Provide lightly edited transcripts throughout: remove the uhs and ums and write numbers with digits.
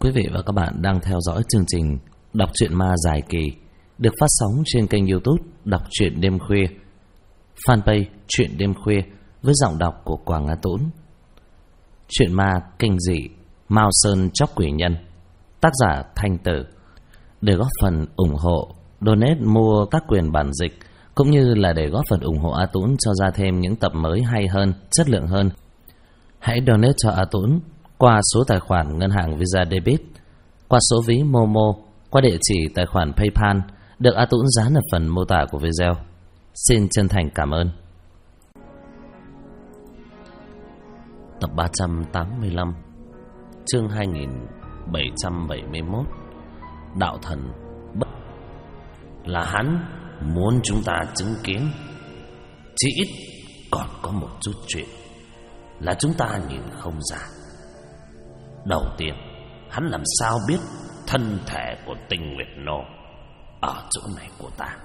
Quý vị và các bạn đang theo dõi chương trình Đọc truyện ma dài kỳ được phát sóng trên kênh YouTube Đọc truyện đêm khuya, fanpage Truyện đêm khuya với giọng đọc của Quảng Á Tũng. Truyện ma kinh dị Mao Sơn Chóc Quỷ Nhân, tác giả Thanh Tử. Để góp phần ủng hộ, donate mua các quyền bản dịch cũng như là để góp phần ủng hộ A Tũng cho ra thêm những tập mới hay hơn, chất lượng hơn, hãy donate cho A Tũng qua số tài khoản ngân hàng Visa Debit, qua số ví Momo, qua địa chỉ tài khoản PayPal được A Tũng dán ở phần mô tả của video. Xin chân thành cảm ơn. Tập 385, chương 2771, Đạo Thần Bất. Là hắn muốn chúng ta chứng kiến, chỉ ít còn có một chút chuyện là chúng ta nhìn không ra. Đầu tiên, hắn làm sao biết thân thể của Tinh Nguyệt Nô ở chỗ này của ta?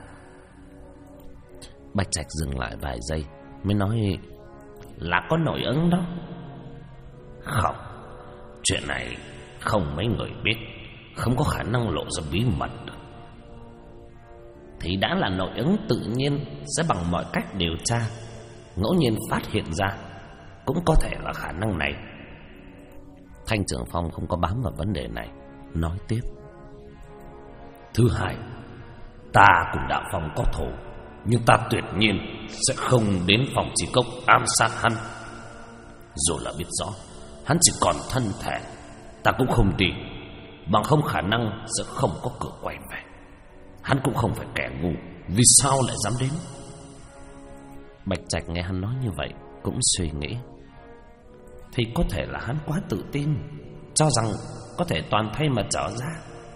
Bạch Trạch dừng lại vài giây mới nói, là có nội ứng đó. Không, chuyện này không mấy người biết, không có khả năng lộ ra bí mật được. Thì đã là nội ứng tự nhiên sẽ bằng mọi cách điều tra, ngẫu nhiên phát hiện ra, cũng có thể là khả năng này. Thanh Trường Phong không có bám vào vấn đề này, nói tiếp. Thứ hai, ta cùng Đạo Phong có thù, nhưng ta tuyệt nhiên sẽ không đến phòng chỉ cốc ám sát hắn. Dù là biết rõ hắn chỉ còn thân thể, ta cũng không tin, bằng không khả năng sẽ không có cửa quay về. Hắn cũng không phải kẻ ngu, vì sao lại dám đến? Bạch Trạch nghe hắn nói như vậy cũng suy nghĩ, thì có thể là hắn quá tự tin, cho rằng có thể toàn thay mà trở ra.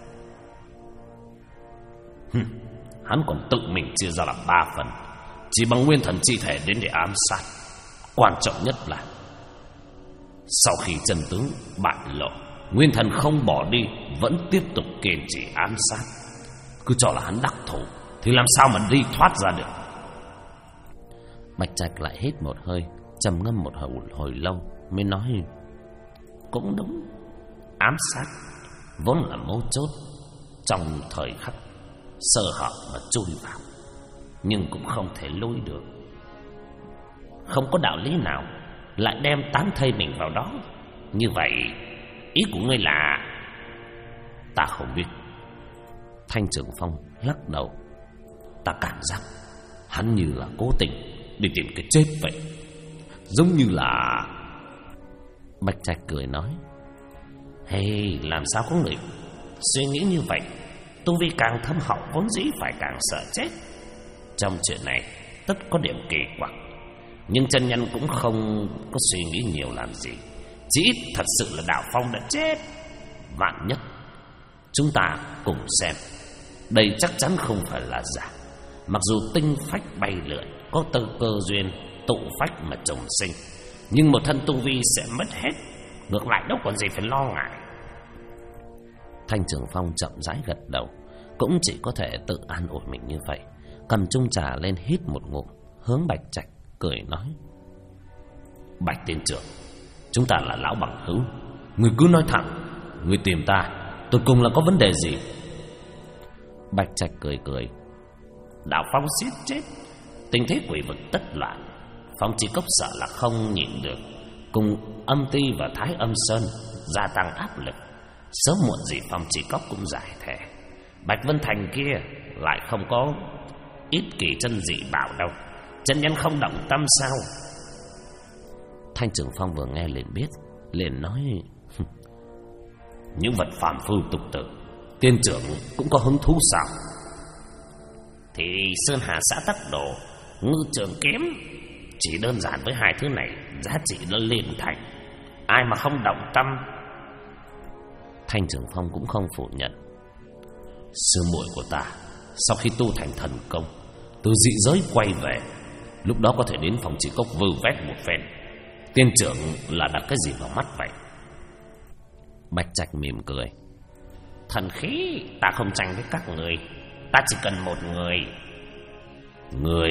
Hắn còn tự mình chia ra làm 3 phần, chỉ bằng nguyên thần chi thể đến để ám sát. Quan trọng nhất là sau khi chân tướng bại lộ, nguyên thần không bỏ đi, vẫn tiếp tục kiên trì ám sát. Cứ cho là hắn đắc thủ thì làm sao mà đi thoát ra được? Bạch Trạch lại hít một hơi, trầm ngâm một hồi lâu mới nói, cũng đúng, ám sát vốn là mấu chốt, trong thời khắc sơ hở mà chui vào, nhưng cũng không thể lôi được. Không có đạo lý nào lại đem tán thây mình vào đó. Như vậy ý của ngươi là? Ta không biết. Thanh Trường Phong lắc đầu. Ta cảm giác hắn như là cố tình đi tìm cái chết vậy, giống như là... Bạch Trạch cười nói, hey, làm sao có người suy nghĩ như vậy? Tu vi càng thâm hậu vốn dĩ phải càng sợ chết. Trong chuyện này tất có điểm kỳ quặc, nhưng chân nhân cũng không có suy nghĩ nhiều làm gì. Chỉ ít thật sự là Đạo Phong đã chết. Vạn nhất chúng ta cùng xem, đây chắc chắn không phải là giả. Mặc dù tinh phách bay lượn, có cơ duyên tụ phách mà trùng sinh, nhưng một thân tu vi sẽ mất hết. Ngược lại đâu còn gì phải lo ngại. Thanh Trường Phong chậm rãi gật đầu, cũng chỉ có thể tự an ủi mình như vậy. Cầm chung trà lên hít một ngụm, hướng Bạch Trạch cười nói, Bạch Tiên Trưởng, chúng ta là lão bằng hữu, người cứ nói thẳng, người tìm ta tôi cùng là có vấn đề gì? Bạch Trạch cười cười, Đạo Phong giết chết, tình thế quỷ vực tất loạn, Phong Chỉ Cốc sợ là không nhịn được, cùng Âm Ti và Thái Âm Sơn gia tăng áp lực. Sớm muộn gì Phong Chỉ Cốc cũng giải thể. Bạch Vân Thành kia lại không có ít kỳ chân dị bảo đâu, chân nhân không động tâm sao? Thanh Trường Phong vừa nghe liền biết, liền nói, những vật phàm phu tục tử, tiên trưởng cũng có hứng thú sao? Thì Sơn Hà xã Tắc Đồ, Ngư Trường Kiếm, chỉ đơn giản với hai thứ này giá trị nó liền thành, ai mà không động tâm? Thanh Trường Phong cũng không phủ nhận. Sư muội của ta sau khi tu thành thần công, từ dị giới quay về, lúc đó có thể đến phòng chỉ cốc vơ vét một phen. Tiên trưởng là đặt cái gì vào mắt vậy? Bạch Trạch mỉm cười, thần khí ta không tranh với các người, ta chỉ cần một người. Người?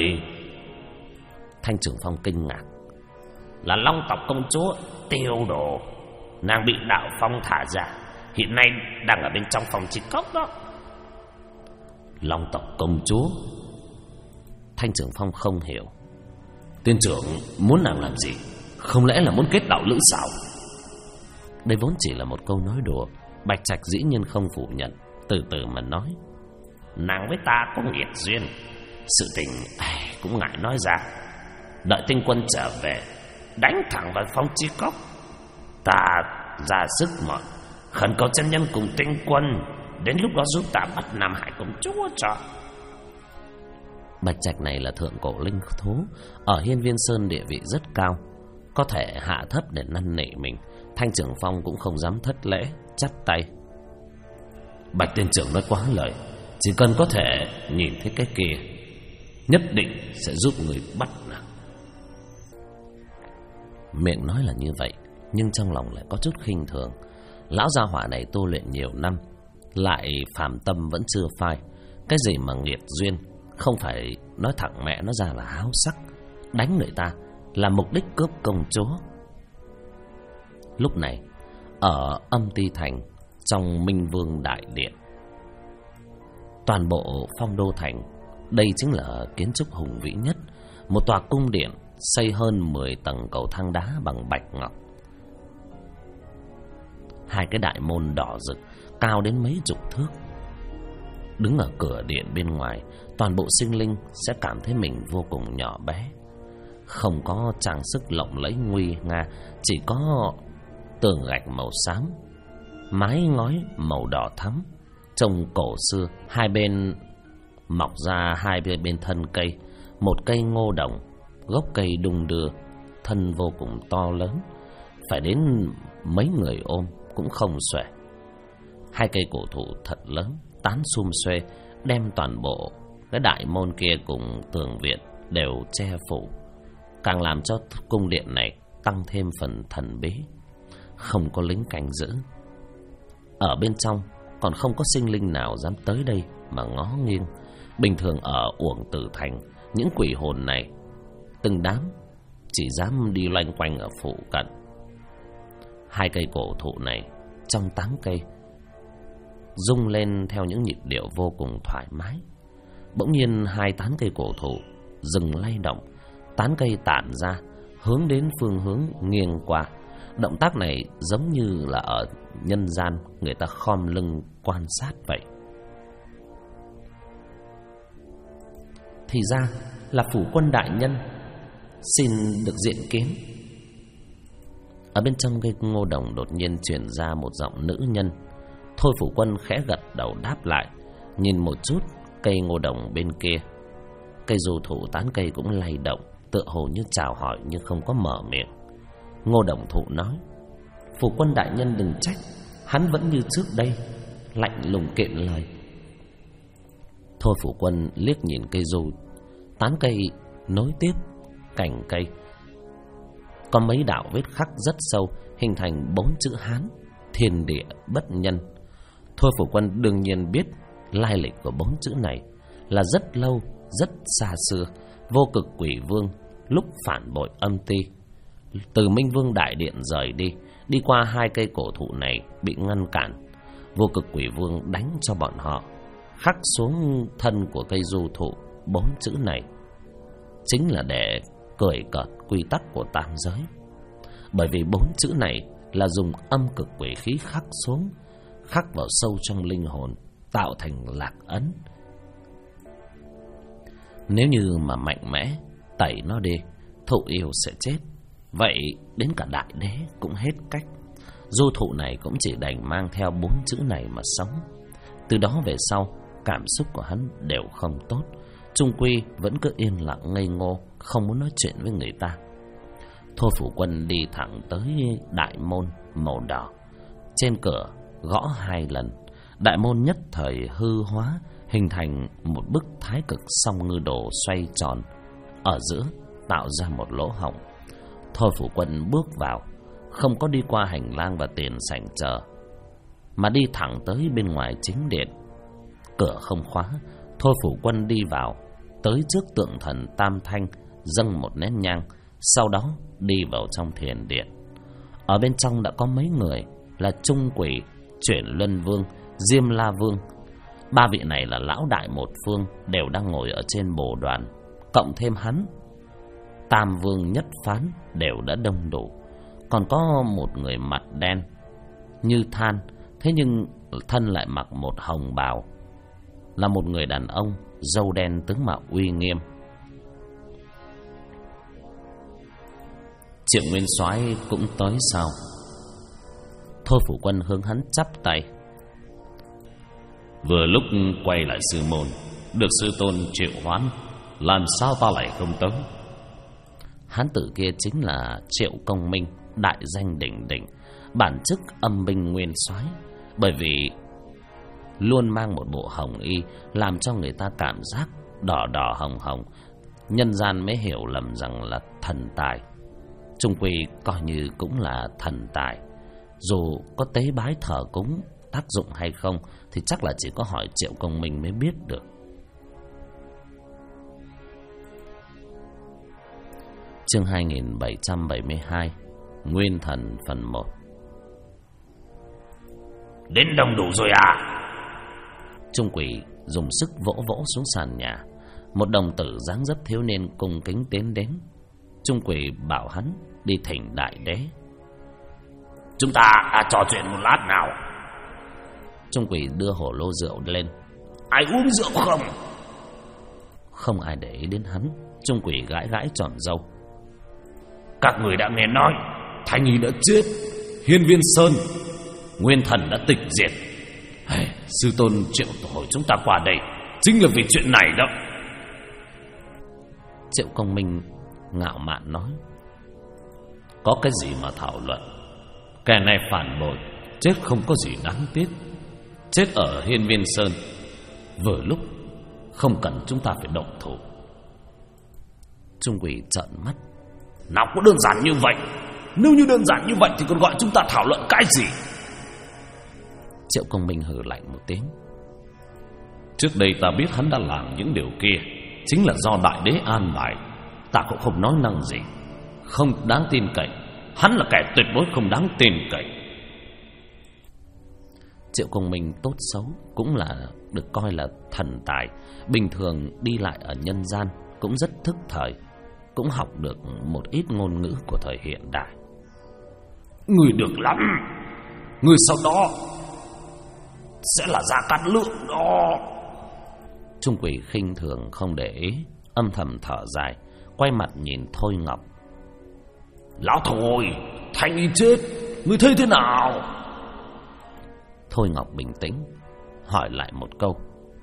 Thanh Trường Phong kinh ngạc. Là Long tộc công chúa Tiêu Đồ. Nàng bị Đạo Phong thả ra, hiện nay đang ở bên trong phòng chi cốc đó. Long tộc công chúa? Thanh Trường Phong không hiểu. Tiên trưởng muốn nàng làm gì? Không lẽ là muốn kết đạo lữ sao? Đây vốn chỉ là một câu nói đùa. Bạch Trạch dĩ nhiên không phủ nhận, từ từ mà nói. Nàng với ta có nghiệt duyên, sự tình cũng ngại nói ra. Đợi tinh quân trở về, đánh thẳng vào phong chi cốc, ta ra sức mọi khẩn cầu chân nhân cùng tinh quân, đến lúc đó giúp ta bắt Nam Hải công chúa cho. Bạch Trạch này là thượng cổ linh thú, ở Hiên Viên Sơn địa vị rất cao, có thể hạ thấp để năn nỉ mình. Thanh Trường Phong cũng không dám thất lễ, chắp tay. Bạch tiên trưởng nói quá lời, chỉ cần có thể nhìn thấy cái kia, nhất định sẽ giúp người bắt nàng. Miệng nói là như vậy, nhưng trong lòng lại có chút khinh thường. Lão gia hỏa này tu luyện nhiều năm, lại phàm tâm vẫn chưa phai. Cái gì mà nghiệt duyên, không phải nói thẳng mẹ nó ra là háo sắc, đánh người ta là mục đích cướp công chúa. Lúc này ở Âm Ti Thành, trong Minh Vương Đại Điện, toàn bộ Phong Đô Thành, đây chính là kiến trúc hùng vĩ nhất. Một tòa cung điện xây hơn 10 tầng cầu thang đá bằng bạch ngọc. Hai cái đại môn đỏ rực cao đến mấy chục thước. Đứng ở cửa điện bên ngoài, toàn bộ sinh linh sẽ cảm thấy mình vô cùng nhỏ bé. Không có trang sức lộng lẫy nguy nga, chỉ có tường gạch màu xám, mái ngói màu đỏ thắm, trông cổ xưa. Hai bên mọc ra hai bên thân cây một cây ngô đồng, gốc cây đung đưa, thân vô cùng to lớn, phải đến mấy người ôm cũng không xuể. Hai cây cổ thụ thật lớn tán sum xuê, đem toàn bộ cái đại môn kia cùng tường viện đều che phủ, càng làm cho cung điện này tăng thêm phần thần bí. Không có lính canh giữ, ở bên trong còn không có sinh linh nào dám tới đây mà ngó nghiêng. Bình thường ở Uổng Tử Thành, những quỷ hồn này từng đám chỉ dám đi loanh quanh ở phụ cận. Hai cây cổ thụ này trong tán cây rung lên theo những nhịp điệu vô cùng thoải mái. Bỗng nhiên hai tán cây cổ thụ dừng lay động, tán cây tản ra hướng đến phương hướng nghiêng qua. Động tác này giống như là ở nhân gian người ta khom lưng quan sát vậy. Thì ra là phủ quân đại nhân, xin được diện kiến. Ở bên trong cây ngô đồng đột nhiên truyền ra một giọng nữ nhân. Thôi phủ quân khẽ gật đầu đáp lại, nhìn một chút cây ngô đồng bên kia. Cây dù thụ tán cây cũng lay động, tựa hồ như chào hỏi nhưng không có mở miệng. Ngô đồng thụ nói: phủ quân đại nhân đừng trách, hắn vẫn như trước đây, lạnh lùng kiện lời. Thôi phủ quân liếc nhìn cây dù, tán cây nối tiếp cành cây có mấy đạo vết khắc rất sâu, hình thành 4 chữ Hán: thiên địa bất nhân. Thôi phủ quân đương nhiên biết lai lịch của 4 chữ này là rất lâu, rất xa xưa. Vô cực quỷ vương lúc phản bội Âm Ti, từ Minh Vương Đại Điện rời đi qua hai cây cổ thụ này bị ngăn cản. Vô cực quỷ vương đánh cho bọn họ khắc xuống thân của cây du thụ 4 chữ này, chính là để cười cợt quy tắc của tam giới. Bởi vì 4 chữ này là dùng âm cực quỷ khí khắc xuống, khắc vào sâu trong linh hồn, tạo thành lạc ấn. Nếu như mà mạnh mẽ tẩy nó đi, thụ yêu sẽ chết. Vậy đến cả đại đế cũng hết cách. Du thụ này cũng chỉ đành mang theo 4 chữ này mà sống. Từ đó về sau, cảm xúc của hắn đều không tốt, chung quy vẫn cứ yên lặng ngây ngô, không muốn nói chuyện với người ta. Thôi phủ quân đi thẳng tới đại môn màu đỏ. Trên cửa gõ 2 lần, đại môn nhất thời hư hóa, hình thành một bức thái cực song ngư đồ xoay tròn, ở giữa tạo ra một lỗ hổng. Thôi phủ quân bước vào, không có đi qua hành lang và tiền sảnh chờ, mà đi thẳng tới bên ngoài chính điện. Cửa không khóa, thôi phủ quân đi vào, tới trước tượng thần Tam Thanh, dâng một nén nhang, sau đó đi vào trong thiền điện. Ở bên trong đã có mấy người là trung quỷ Chuyển Luân Vương, Diêm La Vương. Ba vị này là lão đại một phương, đều đang ngồi ở trên bồ đoàn. Cộng thêm hắn, Tam Vương Nhất Phán đều đã đông đủ. Còn có một người mặt đen như than, thế nhưng thân lại mặc một hồng bào, là một người đàn ông, râu đen tướng mạo uy nghiêm. Triệu Nguyên Soái cũng tới sao? Thôi Phủ Quân hướng hắn chắp tay. Vừa lúc quay lại sư môn, được sư tôn triệu hoán, làm sao ta lại không tới? Hán tử kia chính là Triệu Công Minh, đại danh đỉnh đỉnh, bản chức âm binh nguyên soái. Bởi vì luôn mang một bộ hồng y, làm cho người ta cảm giác đỏ đỏ hồng hồng, nhân gian mới hiểu lầm rằng là thần tài. Chung quy coi như cũng là thần tài. Dù có tế bái thờ cúng tác dụng hay không thì chắc là chỉ có hỏi Triệu Công Minh mới biết được. Chương 2772, Nguyên Thần phần 1. Đến đông đủ rồi à? Trung quỷ dùng sức vỗ vỗ xuống sàn nhà. Một đồng tử dáng dấp thiếu niên cung kính tiến đến. Trung quỷ bảo hắn đi thỉnh đại đế. Chúng ta trò chuyện một lát nào. Trung quỷ đưa hổ lô rượu lên. Ai uống rượu không? Không ai để ý đến hắn. Trung quỷ gãi gãi tròn râu. Các người đã nghe nói Thanh Y đã chết, Hiên Viên Sơn, Nguyên Thần đã tịch diệt. Sư tôn triệu hỏi chúng ta qua đây chính là vì chuyện này đó. Triệu Công Minh ngạo mạn nói. Có cái gì mà thảo luận? Kẻ này phản bội, chết không có gì đáng tiếc. Chết ở Hiên Viên Sơn vừa lúc không cần chúng ta phải động thủ. Trung quỷ trợn mắt. Nào có đơn giản như vậy? Nếu như đơn giản như vậy thì còn gọi chúng ta thảo luận cái gì? Triệu Công Minh hừ lạnh một tiếng. Trước đây ta biết hắn đã làm những điều kia chính là do đại đế an bài. Ta cũng không nói năng gì. Không đáng tin cậy. Hắn là kẻ tuyệt đối không đáng tin cậy. Triệu Công Minh tốt xấu cũng là được coi là thần tài. Bình thường đi lại ở nhân gian cũng rất thức thời, cũng học được một ít ngôn ngữ của thời hiện đại. Người được lắm. Người sau đó sẽ là Gia Cát Lượng đó. Trung quỷ khinh thường không để ý, âm thầm thở dài, quay mặt nhìn Thôi Ngọc. Lão Thôi, Thanh Y chết, ngươi thấy thế nào? Thôi Ngọc bình tĩnh hỏi lại một câu.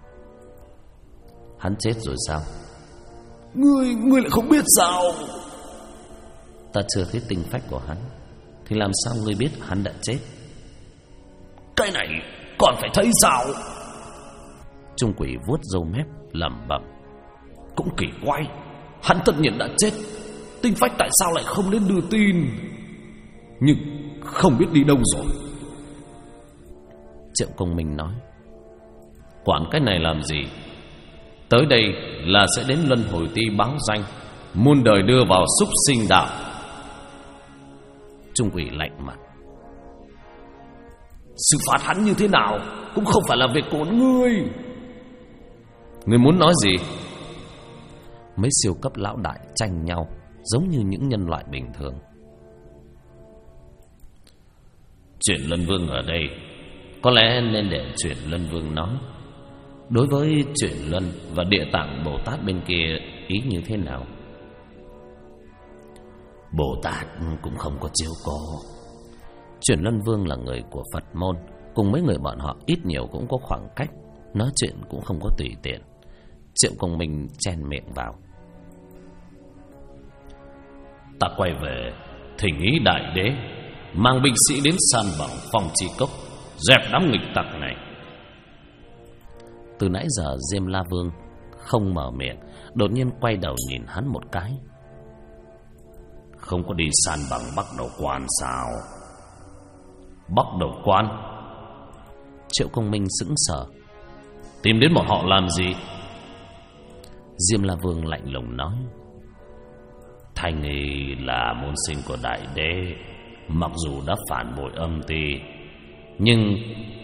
Hắn chết rồi sao? Ngươi lại không biết sao? Ta chưa thấy tinh phách của hắn, thì làm sao ngươi biết hắn đã chết? Cái này còn phải thấy sao? Trung quỷ vuốt râu mép lẩm bẩm. Cũng kỳ quái, hắn tất nhiên đã chết, tinh phách tại sao lại không đến đưa tin? Nhưng không biết đi đâu rồi. Triệu Công Minh nói. Quản cái này làm gì? Tới đây là sẽ đến luân hồi ti báo danh, muôn đời đưa vào súc sinh đạo. Trung quỷ lạnh mặt. Xử phạt hắn như thế nào cũng không phải là việc của ngươi. Ngươi muốn nói gì? Mấy siêu cấp lão đại tranh nhau giống như những nhân loại bình thường. Chuyện Luân Vương ở đây có lẽ nên để Chuyện Luân Vương nói. Đối với Chuyện Luân và Địa Tạng Bồ Tát bên kia ý như thế nào? Bồ Tát cũng không có chiếu cố. Chuyện Luân Vương là người của Phật môn, cùng mấy người bọn họ ít nhiều cũng có khoảng cách, nói chuyện cũng không có tùy tiện. Triệu Công Minh chen miệng vào. Ta quay về thỉnh ý đại đế mang binh sĩ đến san bằng Phong Chi Cốc, dẹp đám nghịch tặc này. Từ nãy giờ Diêm La Vương không mở miệng, đột nhiên quay đầu nhìn hắn một cái. Không có đi san bằng Bắc Đầu Quan sao? Bắc Đầu Quan? Triệu Công Minh sững sờ. Tìm đến bọn họ làm gì? Diêm La Vương lạnh lùng nói. Thanh Y là môn sinh của đại đế, mặc dù đã phản bội âm ti, nhưng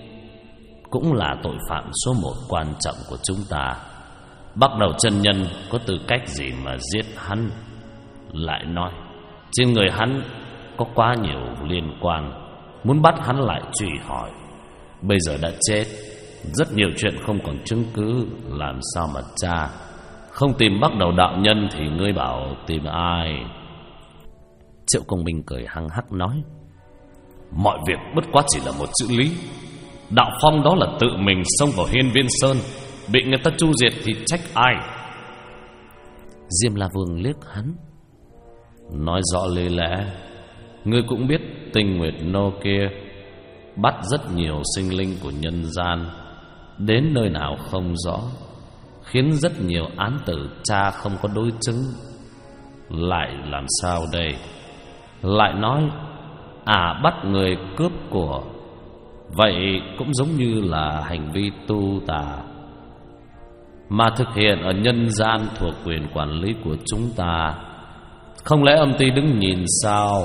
cũng là tội phạm số 1 quan trọng của chúng ta. Bắt đầu chân nhân có tư cách gì mà giết hắn? Lại nói, trên người hắn có quá nhiều liên quan, muốn bắt hắn lại truy hỏi. Bây giờ đã chết, rất nhiều chuyện không còn chứng cứ, làm sao mà tra? Không tìm Bắt Đầu đạo nhân thì ngươi bảo tìm ai? Triệu Công Minh cười hăng hắc nói, mọi việc bất quá chỉ là một chữ lý. Đạo Phong đó là tự mình xông vào Hiên Viên Sơn, bị người ta tru diệt thì trách ai? Diêm La Vương liếc hắn, nói rõ lý lẽ. Ngươi cũng biết Tinh Nguyệt Nô kia bắt rất nhiều sinh linh của nhân gian, đến nơi nào không rõ, khiến rất nhiều án tử tra không có đối chứng. Lại làm sao đây? Lại nói bắt người cướp của, vậy cũng giống như là hành vi tu tà, mà thực hiện ở nhân gian thuộc quyền quản lý của chúng ta. Không lẽ âm ty đứng nhìn sao?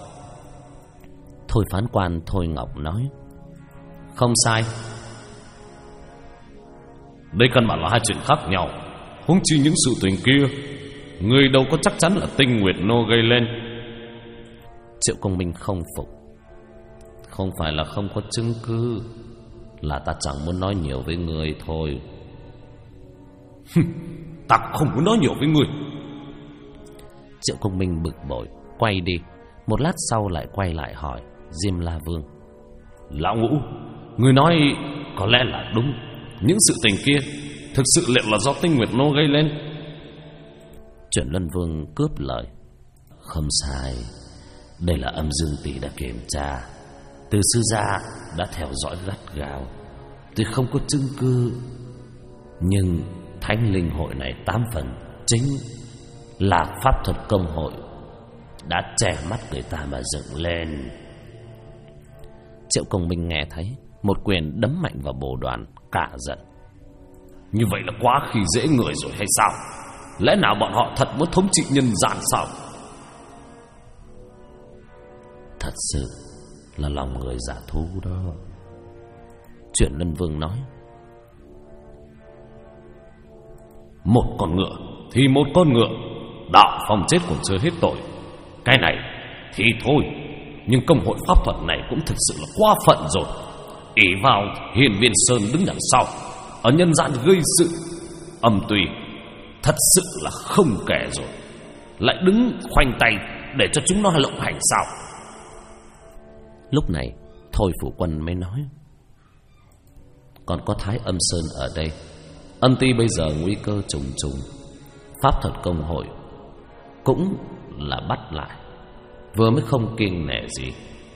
Thôi phán quan Thôi Ngọc nói, không sai. Đây căn bản là hai chuyện khác nhau. Huống chi những sự tình kia, người đâu có chắc chắn là Tinh Nguyệt Nô gây lên. Triệu Công Minh không phục. Không phải là không có chứng cứ, là ta chẳng muốn nói nhiều với người thôi. Ta không muốn nói nhiều với người. Triệu Công Minh bực bội quay đi. Một lát sau lại quay lại hỏi Diêm La Vương, Lão Ngũ, người nói có lẽ là đúng. Những sự tình kia thực sự liệu là do Tinh Nguyệt Nô gây lên? Chuyển Luân Vương cướp lời, không sai. Đây là Âm Dương Tỷ đã kiểm tra, từ sư gia đã theo dõi gắt gao. Tuy không có chứng cứ, nhưng Thánh Linh hội này 8 phần chính là pháp thuật công hội đã che mắt người ta mà dựng lên. Triệu Công Minh nghe thấy, một quyền đấm mạnh vào bồ đoàn, cả giận. Như vậy là quá khi dễ người rồi hay sao? Lẽ nào bọn họ thật muốn thống trị nhân gian sao? Thật sự là lòng người giả thú đó. Chuyển Luân Vương nói, một con ngựa thì một con ngựa, Đạo Phong chết còn chưa hết tội. Cái này thì thôi, nhưng công hội pháp thuật này cũng thực sự là quá phận rồi. Ỷ vào Hiên Viên Sơn đứng đằng sau, ở nhân gian gây sự, âm tùy thật sự là không kể rồi, lại đứng khoanh tay để cho chúng nó lộng hành sao? Lúc này Thôi Phủ Quân mới nói, còn có Thái Âm Sơn ở đây. Âm ty bây giờ nguy cơ trùng trùng, pháp thuật công hội cũng là bắt lại, vừa mới không kiêng nể gì.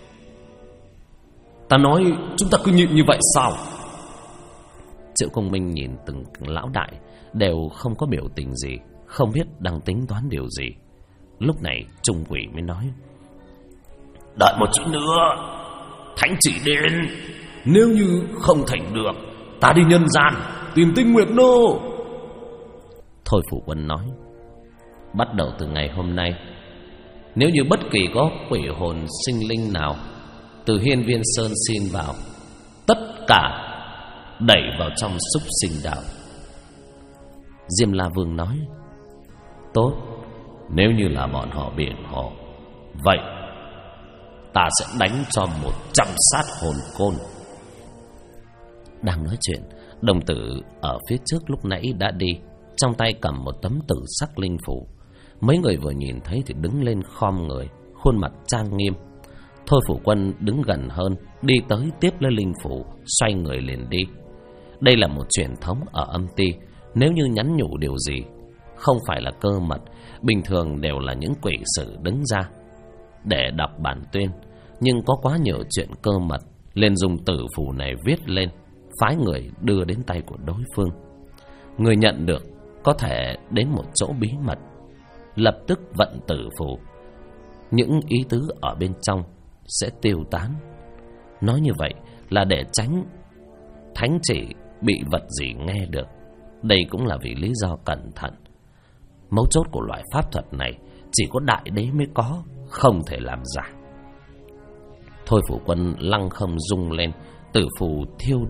Ta nói chúng ta cứ nhịn như vậy sao? Triệu Công Minh nhìn từng lão đại đều không có biểu tình gì, không biết đang tính toán điều gì. Lúc này Trung Quỷ mới nói, đợi một chút nữa, thánh chỉ đến. Nếu như không thành được, ta đi nhân gian tìm Tinh Nguyệt Nô. Thôi Phủ Quân nói, bắt đầu từ ngày hôm nay, nếu như bất kỳ có quỷ hồn sinh linh nào từ Hiên Viên Sơn xin vào, tất cả đẩy vào trong súc sinh đạo. Diêm La Vương nói, tốt, nếu như là bọn họ biện hộ, vậy ta sẽ đánh cho 100 sát hồn côn. Đang nói chuyện, đồng tử ở phía trước lúc nãy đã đi, trong tay cầm một tấm tử sắc linh phủ. Mấy người vừa nhìn thấy thì đứng lên khom người, khuôn mặt trang nghiêm. Thôi Phủ Quân đứng gần hơn, đi tới tiếp lấy linh phủ, xoay người liền đi. Đây là một truyền thống ở âm ty, nếu như nhắn nhủ điều gì không phải là cơ mật, bình thường đều là những quỷ sử đứng ra để đọc bản tuyên, nhưng có quá nhiều chuyện cơ mật, liền dùng tử phù này viết lên, phái người đưa đến tay của đối phương. Người nhận được có thể đến một chỗ bí mật, lập tức vận tử phù, những ý tứ ở bên trong sẽ tiêu tán. Nói như vậy là để tránh thánh chỉ bị vật gì nghe được. Đây cũng là vì lý do cẩn thận. Mấu chốt của loại pháp thuật này chỉ có đại đế mới có, không thể làm giả. Thôi Phủ Quân lăng không rung lên, tử phù thiêu đốt,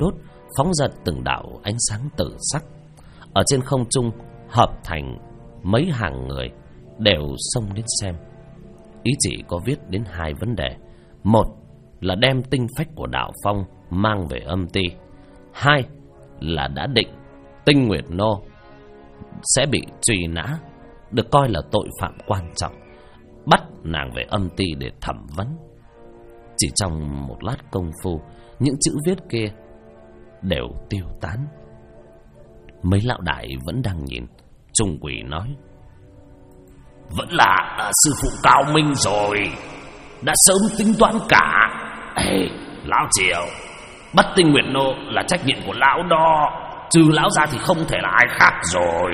phóng ra từng đạo ánh sáng tử sắc. Ở trên không trung hợp thành mấy hàng người đều xông đến xem. Ý chỉ có viết đến hai vấn đề: một là đem tinh phách của Đạo Phong mang về âm ti, hai là đã định Tinh Nguyệt Nô sẽ bị truy nã, được coi là tội phạm quan trọng, bắt nàng về âm ti để thẩm vấn. Chỉ trong một lát công phu, những chữ viết kia đều tiêu tán. Mấy lão đại vẫn đang nhìn. Trung Quỷ nói: vẫn là sư phụ cao minh rồi, đã sớm tính toán cả. Ê, lão Triệu, bắt Tinh Nguyệt Nô là trách nhiệm của lão đó, trừ lão ra thì không thể là ai khác rồi.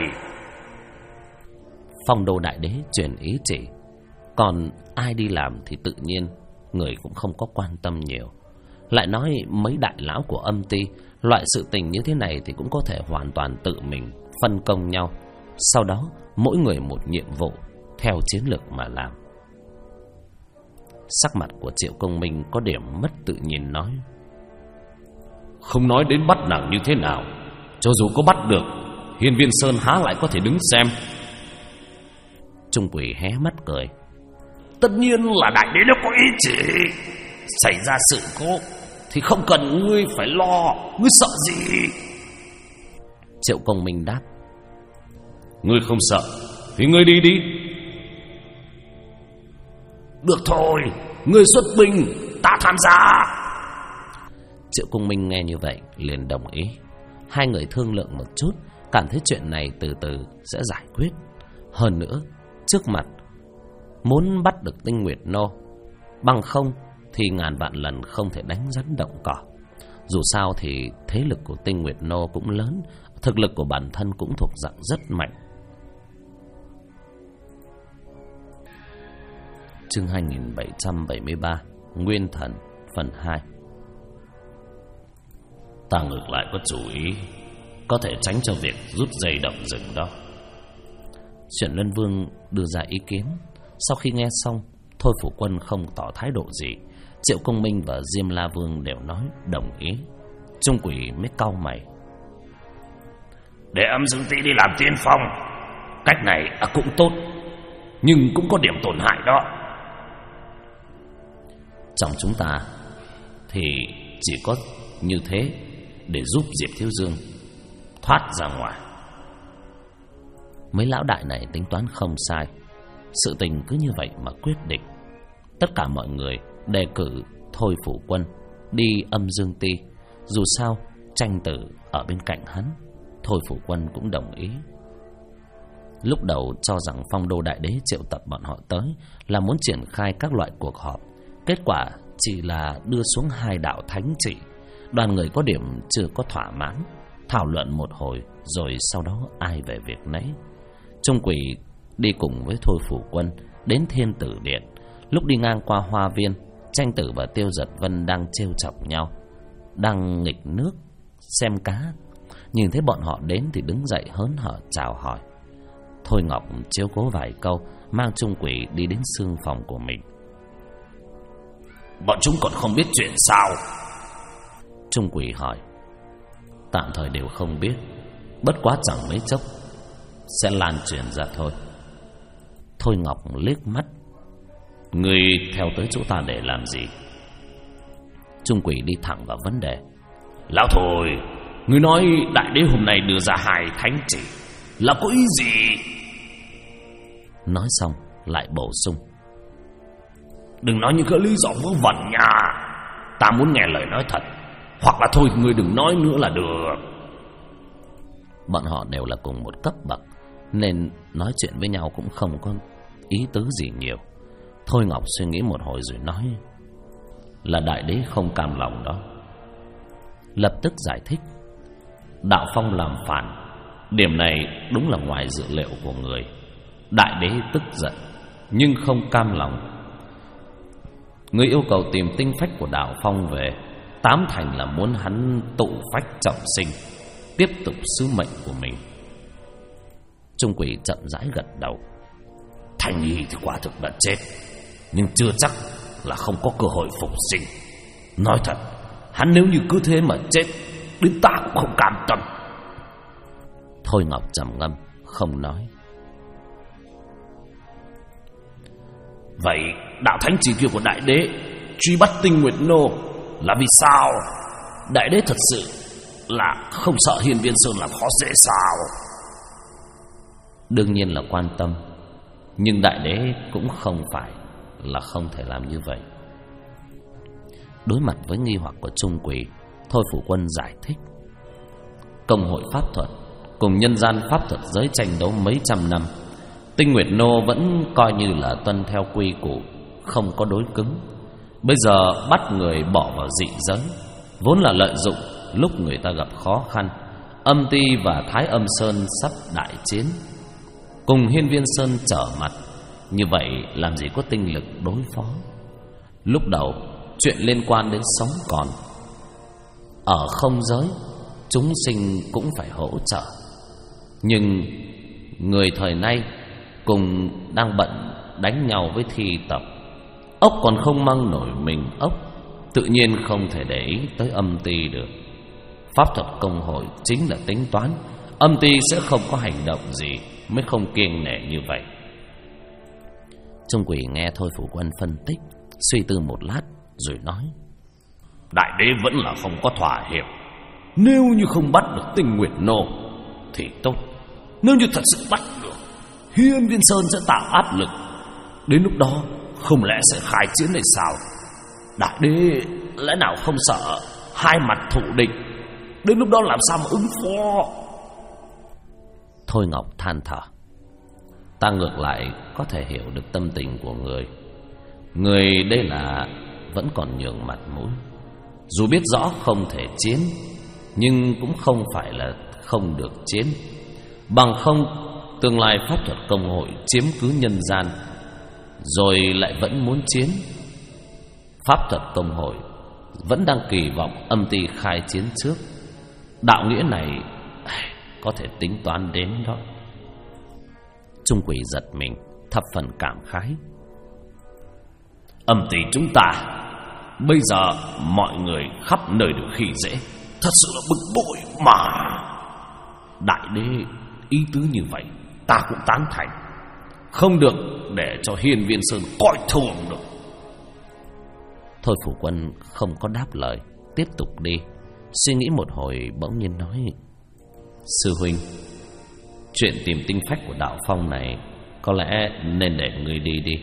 Phong Đô Đại Đế truyền ý chỉ, còn ai đi làm thì tự nhiên người cũng không có quan tâm nhiều. Lại nói mấy đại lão của âm ti, loại sự tình như thế này thì cũng có thể hoàn toàn tự mình phân công nhau, sau đó mỗi người một nhiệm vụ theo chiến lược mà làm. Sắc mặt của Triệu Công Minh có điểm mất tự nhiên, nói: không nói đến bắt nàng như thế nào, cho dù có bắt được, Hiên Viên Sơn há lại có thể đứng xem. Trung Quỷ hé mắt cười: tất nhiên là đại đế nó có ý chỉ, xảy ra sự cố thì không cần ngươi phải lo, ngươi sợ gì? Triệu Công Minh đáp: ngươi không sợ thì ngươi đi đi. Được thôi, ngươi xuất binh, ta tham gia. Triệu Công Minh nghe như vậy liền đồng ý. Hai người thương lượng một chút, cảm thấy chuyện này từ từ sẽ giải quyết. Hơn nữa, trước mặt muốn bắt được Tinh Nguyệt Nô, bằng không thì ngàn vạn lần không thể đánh rắn động cỏ. Dù sao thì thế lực của Tinh Nguyệt Nô cũng lớn, thực lực của bản thân cũng thuộc dạng rất mạnh. Chương 2773 Nguyên Thần phần 2. Ta ngược lại có chủ ý, có thể tránh cho việc rút dây động rừng đó. Chuyển Luân Vương đưa ra ý kiến. Sau khi nghe xong, Thôi Phủ Quân không tỏ thái độ gì. Triệu Công Minh và Diêm La Vương đều nói đồng ý. Trung Quỷ mới cau mày: để Âm Dương Ti đi làm tiên phong, cách này cũng tốt, nhưng cũng có điểm tổn hại đó. Trong chúng ta thì chỉ có như thế để giúp Diệp Thiếu Dương thoát ra ngoài. Mấy lão đại này tính toán không sai. Sự tình cứ như vậy mà quyết định. Tất cả mọi người đề cử Thôi Phủ Quân đi Âm Dương Ti. Dù sao Tranh Tử ở bên cạnh hắn, Thôi Phủ Quân cũng đồng ý. Lúc đầu cho rằng Phong Đô Đại Đế triệu tập bọn họ tới là muốn triển khai các loại cuộc họp. Kết quả chỉ là đưa xuống hai đạo thánh chỉ. Đoàn người có điểm chưa có thỏa mãn, thảo luận một hồi rồi sau đó ai về việc nấy. Trung Quỷ đi cùng với Thôi Phủ Quân đến Thiên Tử Điện. Lúc đi ngang qua hoa viên, Tranh Tử và Tiêu Giật Vân đang trêu chọc nhau, đang nghịch nước xem cá. Nhìn thấy bọn họ đến thì đứng dậy hớn hở chào hỏi. Thôi Ngọc chiếu cố vài câu, mang Trung Quỷ đi đến xương phòng của mình. Bọn chúng còn không biết chuyện sao? Trung Quỷ hỏi. Tạm thời đều không biết, bất quá chẳng mấy chốc sẽ lan truyền ra thôi. Thôi Ngọc liếc mắt. Ngươi theo tới chỗ ta để làm gì? Trung Quỷ đi thẳng vào vấn đề. Lão Thôi, ngươi nói đại đế hôm nay đưa ra hai thánh chỉ là có ý gì? Nói xong lại bổ sung. Đừng nói những cái lý do vớ vẩn nha, ta muốn nghe lời nói thật. Hoặc là thôi ngươi đừng nói nữa là được. Bọn họ đều là cùng một cấp bậc, nên nói chuyện với nhau cũng không có ý tứ gì nhiều. Thôi Ngọc suy nghĩ một hồi rồi nói. Là đại đế không cam lòng đó. Lập tức giải thích. Đạo Phong làm phản, điểm này đúng là ngoài dự liệu của người. Đại đế tức giận nhưng không cam lòng. Người yêu cầu tìm tinh phách của Đạo Phong về, tám thành là muốn hắn tụ phách trọng sinh, tiếp tục sứ mệnh của mình. Trung Quỷ chậm rãi gật đầu. Thanh Nhi thì quả thực đã chết, nhưng chưa chắc là không có cơ hội phục sinh. Nói thật, hắn nếu như cứ thế mà chết đến ta cũng không cam tâm. Thôi Ngọc trầm ngâm không nói. Vậy đạo thánh chỉ tiêu của đại đế truy bắt Tinh Nguyệt Nô là vì sao? Đại đế thật sự là không sợ Hiên Viên Sơn làm khó dễ sao? Đương nhiên là quan tâm, nhưng đại đế cũng không phải là không thể làm như vậy. Đối mặt với nghi hoặc của Trung Quỷ, Thôi Phủ Quân giải thích: công hội pháp thuật cùng nhân gian pháp thuật giới tranh đấu mấy trăm năm, Tinh Nguyệt Nô vẫn coi như là tuân theo quy củ, không có đối cứng. Bây giờ bắt người bỏ vào dị giới, vốn là lợi dụng lúc người ta gặp khó khăn. Âm Ti và Thái Âm Sơn sắp đại chiến, cùng Hiên Viên Sơn trở mặt, như vậy làm gì có tinh lực đối phó. Lúc đầu chuyện liên quan đến sống còn, ở không giới chúng sinh cũng phải hỗ trợ. Nhưng người thời nay cùng đang bận đánh nhau với thi tộc, ốc còn không mang nổi mình ốc, tự nhiên không thể để ý tới Âm Ti được. Pháp thuật công hội chính là tính toán Âm Ti sẽ không có hành động gì, mới không kiêng nể như vậy. Trung Quỷ nghe Thôi Phủ Quân phân tích, suy tư một lát rồi nói: đại đế vẫn là không có thỏa hiệp. Nếu như không bắt được Tinh Nguyệt Nô thì tốt, nếu như thật sự bắt được, Hiên Viên Sơn sẽ tạo áp lực. Đến lúc đó không lẽ sẽ khai chiến này sao? Đại đế lẽ nào không sợ hai mặt thù địch? Đến lúc đó làm sao mà ứng phó? Thôi Ngọc than thở: ta ngược lại có thể hiểu được tâm tình của người. Người đây là vẫn còn nhường mặt mũi, dù biết rõ không thể chiến, nhưng cũng không phải là không được chiến. Bằng không tương lai pháp thuật công hội chiếm cứ nhân gian, rồi lại vẫn muốn chiến. Pháp thuật công hội vẫn đang kỳ vọng Âm Ti khai chiến trước. Đạo nghĩa này có thể tính toán đến đó. Trung Quỷ giật mình, thập phần cảm khái: Âm Ti chúng ta bây giờ mọi người khắp nơi đều khi dễ, thật sự là bực bội mà. Đại đế ý tứ như vậy ta cũng tán thành, không được để cho Hiên Viên Sơn coi thường được. Thôi Phủ Quân không có đáp lời, tiếp tục đi. Suy nghĩ một hồi bỗng nhiên nói: sư huynh, chuyện tìm tinh phách của đạo phong này có lẽ nên để người đi đi.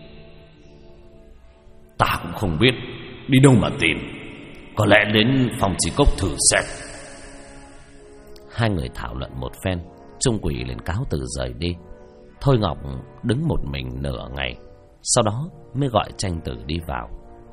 Ta cũng không biết đi đâu mà tìm, có lẽ đến Phong Chi Cốc thử xem. Hai người thảo luận một phen, Trung Quỷ liền cáo từ rời đi. Thôi Ngọc đứng một mình nửa ngày, sau đó mới gọi Tranh Tử đi vào.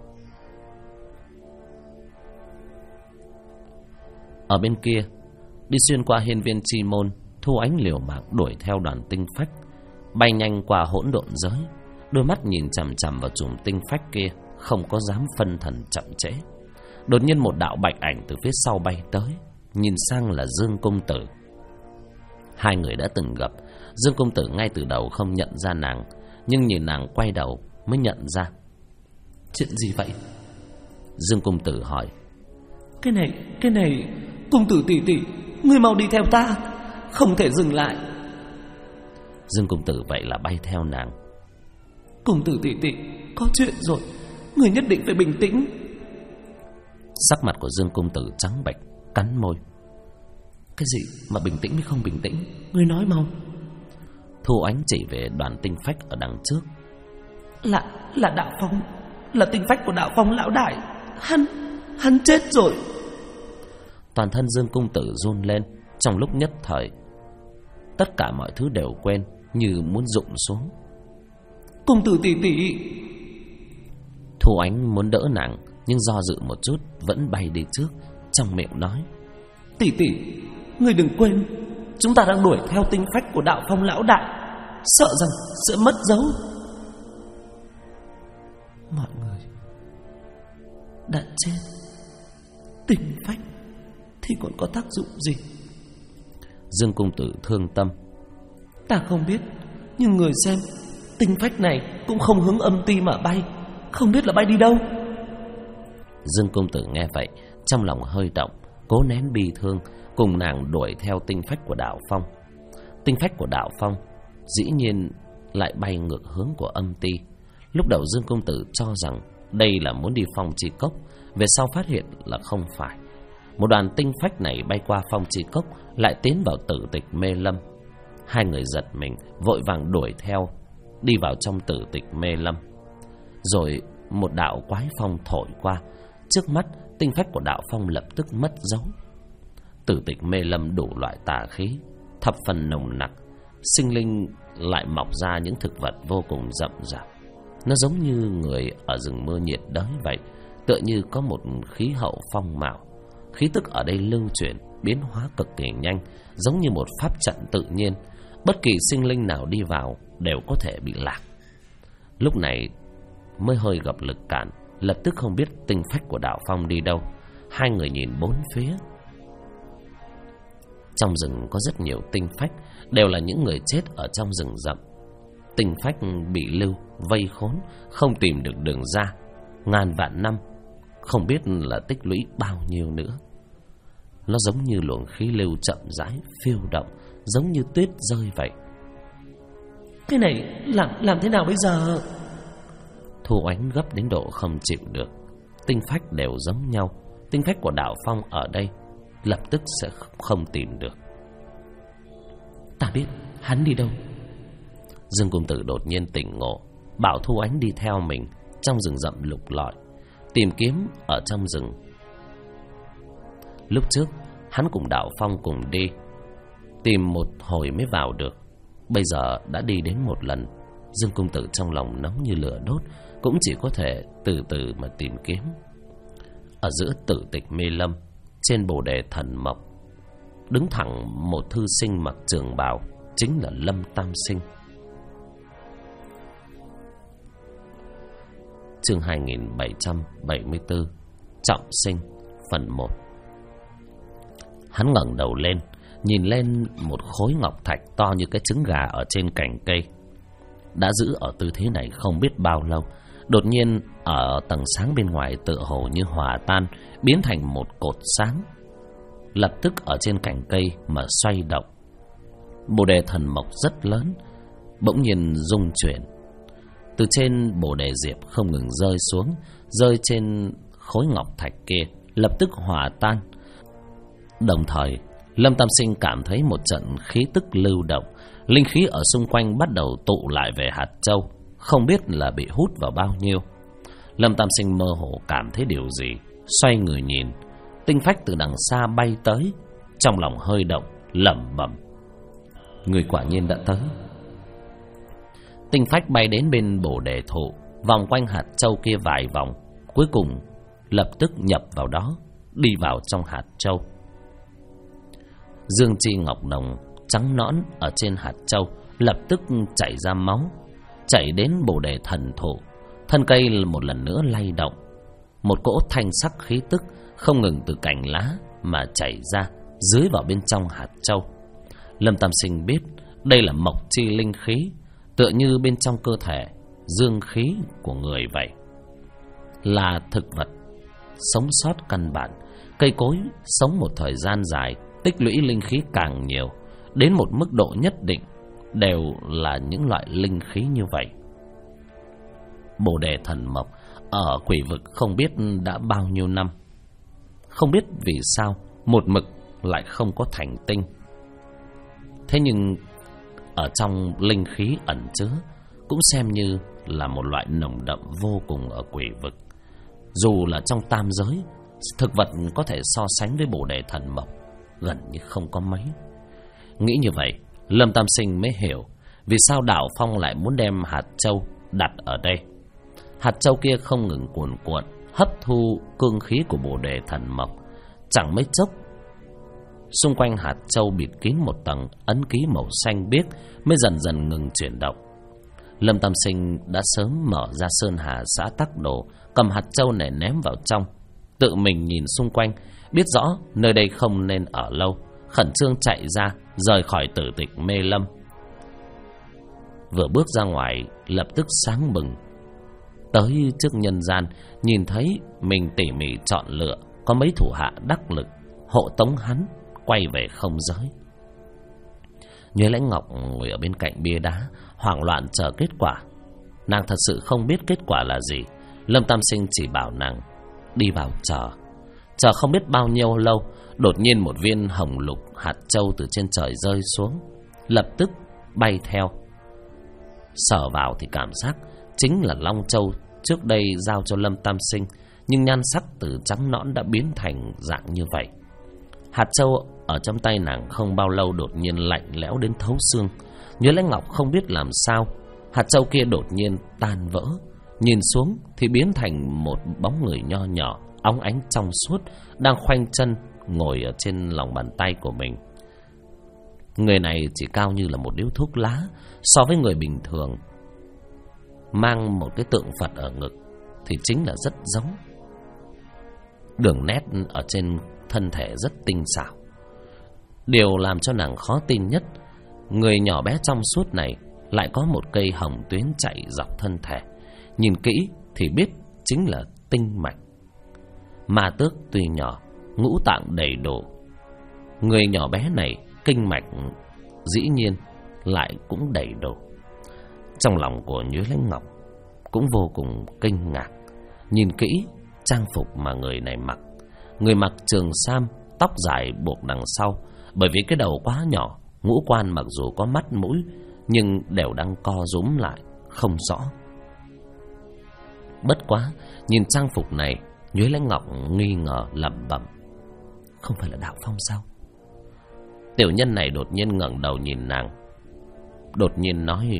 Ở bên kia, đi xuyên qua hiên viên chi môn, Thu Ánh liều mạng đuổi theo đoàn tinh phách, bay nhanh qua hỗn độn giới, đôi mắt nhìn chằm chằm vào chùm tinh phách kia, không có dám phân thần chậm trễ. Đột nhiên một đạo bạch ảnh từ phía sau bay tới, nhìn sang là Dương Công Tử. Hai người đã từng gặp, Dương Công Tử ngay từ đầu không nhận ra nàng, nhưng nhìn nàng quay đầu mới nhận ra. Chuyện gì vậy? Dương Công Tử hỏi. Cái này, công tử tỷ tỷ, ngươi mau đi theo ta, không thể dừng lại. Dương Công Tử vậy là bay theo nàng. Công tử tỷ tỷ, có chuyện rồi, ngươi nhất định phải bình tĩnh. Sắc mặt của Dương Công Tử trắng bệch, cắn môi. Cái gì mà bình tĩnh mới không bình tĩnh, ngươi nói mau. Thu Ánh chỉ về đoàn tinh phách ở đằng trước. Là đạo phong, là tinh phách của đạo phong lão đại. Hắn chết rồi. Toàn thân Dương Công Tử run lên. Trong lúc nhất thời, tất cả mọi thứ đều quên, như muốn rụng xuống. Công tử tỷ tỷ. Thu Ánh muốn đỡ nàng, nhưng do dự một chút vẫn bay đi trước, trong miệng nói. Tỷ tỷ, ngươi đừng quên, chúng ta đang đuổi theo tinh phách của đạo phong lão đại, sợ rằng sẽ mất dấu. Mọi người đã chết, tinh phách thì còn có tác dụng gì? Dương Công Tử thương tâm. Ta không biết, nhưng người xem, tinh phách này cũng không hướng âm ti mà bay, không biết là bay đi đâu. Dương Công Tử nghe vậy, trong lòng hơi động, cố nén bi thương, cùng nàng đuổi theo tinh phách của Đạo Phong. Tinh phách của Đạo Phong dĩ nhiên lại bay ngược hướng của Âm Ti. Lúc đầu Dương công tử cho rằng đây là muốn đi Phong Chi Cốc, về sau phát hiện là không phải. Một đoàn tinh phách này bay qua Phong Chi Cốc, lại tiến vào Tử Tịch Mê Lâm. Hai người giật mình, vội vàng đuổi theo, đi vào trong Tử Tịch Mê Lâm. Rồi một đạo quái phong thổi qua, trước mắt tinh phách của Đạo Phong lập tức mất dấu. Tử Tịch Mê Lâm đủ loại tà khí, thập phần nồng nặc, sinh linh lại mọc ra những thực vật vô cùng rậm rạp. Nó giống như người ở rừng mưa nhiệt đới vậy, tựa như có một khí hậu phong mạo. Khí tức ở đây lưu chuyển, biến hóa cực kỳ nhanh, giống như một pháp trận tự nhiên. Bất kỳ sinh linh nào đi vào đều có thể bị lạc. Lúc này mới hơi gặp lực cản, lập tức không biết tinh phách của Đạo Phong đi đâu. Hai người nhìn bốn phía. Trong rừng có rất nhiều tinh phách, đều là những người chết ở trong rừng rậm. Tinh phách bị lưu, vây khốn, không tìm được đường ra. Ngàn vạn năm, không biết là tích lũy bao nhiêu nữa. Nó giống như luồng khí lưu chậm rãi phiêu động, giống như tuyết rơi vậy. Cái này làm thế nào bây giờ? Thu Oánh gấp đến độ không chịu được. Tinh phách đều giống nhau. Tinh phách của Đạo Phong ở đây lập tức sẽ không tìm được. Ta biết hắn đi đâu. Dương công tử đột nhiên tỉnh ngộ, bảo Thu Oánh đi theo mình trong rừng rậm lục lọi, tìm kiếm ở trong rừng. Lúc trước hắn cùng Đạo Phong cùng đi, tìm một hồi mới vào được. Bây giờ đã đi đến một lần, Dương công tử trong lòng nóng như lửa đốt, cũng chỉ có thể từ từ mà tìm kiếm. Ở giữa Tử Tịch Mê Lâm, trên bồ đề thần mộc, đứng thẳng một thư sinh mặc trường bào, chính là Lâm Tam Sinh. Chương 2774, Trọng Sinh, phần 1. Hắn ngẩng đầu lên, nhìn lên một khối ngọc thạch to như cái trứng gà ở trên cành cây. Đã giữ ở tư thế này không biết bao lâu, đột nhiên ở tầng sáng bên ngoài tựa hồ như hòa tan, biến thành một cột sáng, lập tức ở trên cành cây mà xoay động. Bồ đề thần mộc rất lớn, bỗng nhiên rung chuyển. Từ trên bồ đề diệp không ngừng rơi xuống, rơi trên khối ngọc thạch kia, lập tức hòa tan. Đồng thời, Lâm Tam Sinh cảm thấy một trận khí tức lưu động, linh khí ở xung quanh bắt đầu tụ lại về hạt châu, không biết là bị hút vào bao nhiêu. Lâm Tam Sinh mơ hồ cảm thấy điều gì, xoay người nhìn, tinh phách từ đằng xa bay tới, trong lòng hơi động, lẩm bẩm: người quả nhiên đã tới. Tinh phách bay đến bên bồ đề thụ, vòng quanh hạt châu kia vài vòng, cuối cùng lập tức nhập vào đó, đi vào trong hạt châu. Dương chi ngọc nồng trắng nõn ở trên hạt châu lập tức chảy ra máu, chảy đến bồ đề thần thụ. Thân cây một lần nữa lay động, một cỗ thanh sắc khí tức không ngừng từ cành lá mà chảy ra dưới vào bên trong hạt châu. Lâm Tam Sinh biết đây là mộc chi linh khí, tựa như bên trong cơ thể dương khí của người vậy. Là thực vật sống sót căn bản, cây cối sống một thời gian dài, tích lũy linh khí càng nhiều, đến một mức độ nhất định đều là những loại linh khí như vậy. Bồ đề thần mộc ở quỷ vực không biết đã bao nhiêu năm, không biết vì sao một mực lại không có thành tinh. Thế nhưng ở trong linh khí ẩn chứa cũng xem như là một loại nồng đậm vô cùng ở quỷ vực. Dù là trong tam giới, thực vật có thể so sánh với bồ đề thần mộc gần như không có mấy. Nghĩ như vậy, Lâm Tam Sinh mới hiểu vì sao Đạo Phong lại muốn đem hạt châu đặt ở đây. Hạt châu kia không ngừng cuồn cuộn, hấp thu cương khí của bồ đề thần mộc. Chẳng mấy chốc, xung quanh hạt châu bịt kín một tầng ấn ký màu xanh biếc, mới dần dần ngừng chuyển động. Lâm Tam Sinh đã sớm mở ra sơn hà xã tắc đồ, cầm hạt châu này ném vào trong, tự mình nhìn xung quanh, biết rõ nơi đây không nên ở lâu, khẩn trương chạy ra, rời khỏi Tử Tịch Mê Lâm. Vừa bước ra ngoài, lập tức sáng bừng. Tới trước nhân gian, nhìn thấy mình tỉ mỉ chọn lựa, có mấy thủ hạ đắc lực, hộ tống hắn quay về không giới. Nhuế Lãnh Ngọc ngồi ở bên cạnh bia đá, hoảng loạn chờ kết quả. Nàng thật sự không biết kết quả là gì. Lâm Tam Sinh chỉ bảo nàng đi vào chờ. Chờ không biết bao nhiêu lâu, đột nhiên một viên hồng lục hạt châu từ trên trời rơi xuống, lập tức bay theo. Sờ vào thì cảm giác chính là long châu trước đây giao cho Lâm Tam Sinh, nhưng nhan sắc từ trắng nõn đã biến thành dạng như vậy. Hạt châu ở trong tay nàng không bao lâu đột nhiên lạnh lẽo đến thấu xương. Nhuế Lãnh Ngọc không biết làm sao, hạt châu kia đột nhiên tan vỡ, nhìn xuống thì biến thành một bóng người nho nhỏ, óng ánh trong suốt, đang khoanh chân ngồi ở trên lòng bàn tay của mình. Người này chỉ cao như là một điếu thuốc lá. So với người bình thường mang một cái tượng Phật ở ngực thì chính là rất giống. Đường nét ở trên thân thể rất tinh xảo. Điều làm cho nàng khó tin nhất, người nhỏ bé trong suốt này lại có một cây hồng tuyến chạy dọc thân thể. Nhìn kỹ thì biết chính là tinh mạch. Ma tước tuy nhỏ, ngũ tạng đầy đủ. Người nhỏ bé này kinh mạch dĩ nhiên lại cũng đầy đủ. Trong lòng của Nhuế Lãnh Ngọc cũng vô cùng kinh ngạc. Nhìn kỹ trang phục mà người này mặc, người mặc trường sam, tóc dài buộc đằng sau. Bởi vì cái đầu quá nhỏ, ngũ quan mặc dù có mắt mũi nhưng đều đang co rúm lại, không rõ. Bất quá nhìn trang phục này, Nhuế Lãnh Ngọc nghi ngờ lẩm bẩm: không phải là Đạo Phong sao? Tiểu nhân này đột nhiên ngẩng đầu nhìn nàng, đột nhiên nói: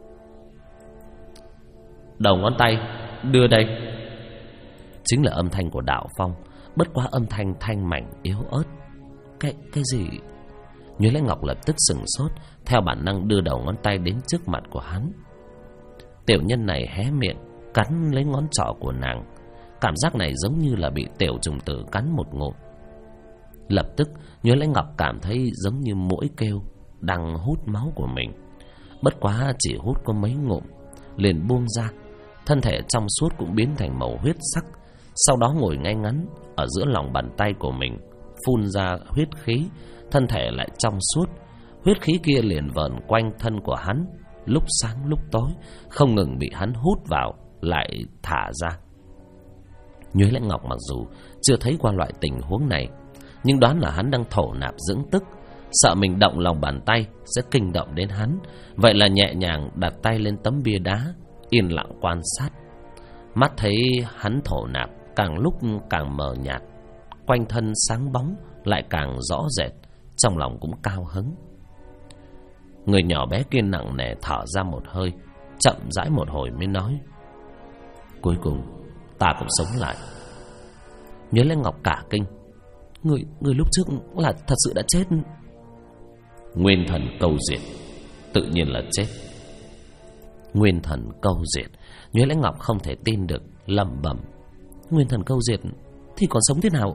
đầu ngón tay đưa đây. Chính là âm thanh của Đạo Phong, bất quá âm thanh thanh mảnh yếu ớt. Cái gì? Nhuế Lãnh Ngọc lập tức sửng sốt, theo bản năng đưa đầu ngón tay đến trước mặt của hắn. Tiểu nhân này hé miệng cắn lấy ngón trỏ của nàng. Cảm giác này giống như là bị tiểu trùng tử cắn một ngụm. Lập tức Nhuế Lãnh Ngọc cảm thấy giống như muỗi kêu đang hút máu của mình. Bất quá chỉ hút có mấy ngụm liền buông ra. Thân thể trong suốt cũng biến thành màu huyết sắc. Sau đó ngồi ngay ngắn ở giữa lòng bàn tay của mình, phun ra huyết khí. Thân thể lại trong suốt. Huyết khí kia liền vờn quanh thân của hắn, lúc sáng lúc tối, không ngừng bị hắn hút vào lại thả ra. Nhuế Lãnh Ngọc mặc dù chưa thấy qua loại tình huống này, nhưng đoán là hắn đang thổ nạp dưỡng tức, sợ mình động lòng bàn tay sẽ kinh động đến hắn. Vậy là nhẹ nhàng đặt tay lên tấm bia đá, yên lặng quan sát. Mắt thấy hắn thổ nạp càng lúc càng mờ nhạt, quanh thân sáng bóng lại càng rõ rệt, trong lòng cũng cao hứng. Người nhỏ bé kia nặng nề thở ra một hơi, chậm rãi một hồi mới nói: cuối cùng ta cũng sống lại. Nhuế Lãnh Ngọc cả kinh: Người lúc trước là thật sự đã chết? Nguyên thần câu diệt, tự nhiên là chết. Nguyên thần câu diệt? Nhuế Lãnh Ngọc không thể tin được, lẩm bẩm: nguyên thần câu diệt thì còn sống thế nào?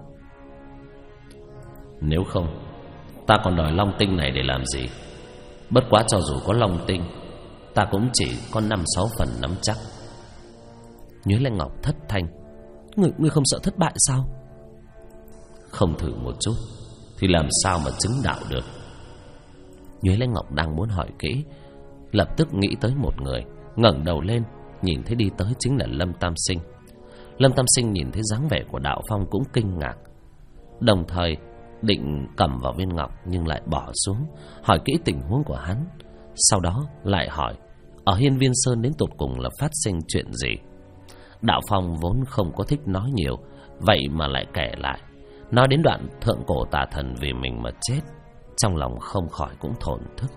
Nếu không, ta còn đòi long tinh này để làm gì? Bất quá cho dù có long tinh, ta cũng chỉ có 5-6 phần nắm chắc. Nhuế Lãnh Ngọc thất thanh: Ngươi không sợ thất bại sao? Không thử một chút thì làm sao mà chứng đạo được? Nhuế Lãnh Ngọc đang muốn hỏi kỹ, lập tức nghĩ tới một người, ngẩng đầu lên, nhìn thấy đi tới chính là Lâm Tam Sinh. Lâm Tam Sinh nhìn thấy dáng vẻ của Đạo Phong cũng kinh ngạc, đồng thời định cầm vào viên ngọc nhưng lại bỏ xuống, hỏi kỹ tình huống của hắn. Sau đó lại hỏi ở Hiên Viên Sơn đến tột cùng là phát sinh chuyện gì. Đạo Phong vốn không có thích nói nhiều, vậy mà lại kể lại, nói đến đoạn thượng cổ tà thần vì mình mà chết, trong lòng không khỏi cũng thổn thức.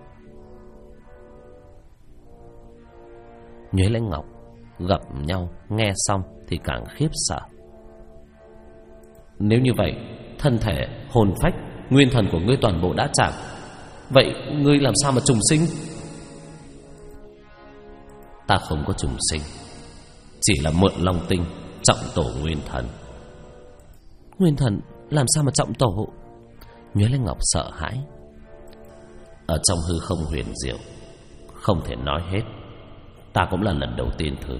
Nhuế Lãnh Ngọc gặp nhau nghe xong thì càng khiếp sợ. Nếu như vậy, thân thể, hồn phách, nguyên thần của ngươi toàn bộ đã chạm, vậy ngươi làm sao mà trùng sinh? Ta không có trùng sinh, chỉ là mượn long tinh trọng tổ nguyên thần. Nguyên thần làm sao mà trọng tổ? Nhuế Lãnh Ngọc sợ hãi. Ở trong hư không huyền diệu, không thể nói hết, ta cũng là lần đầu tiên thử.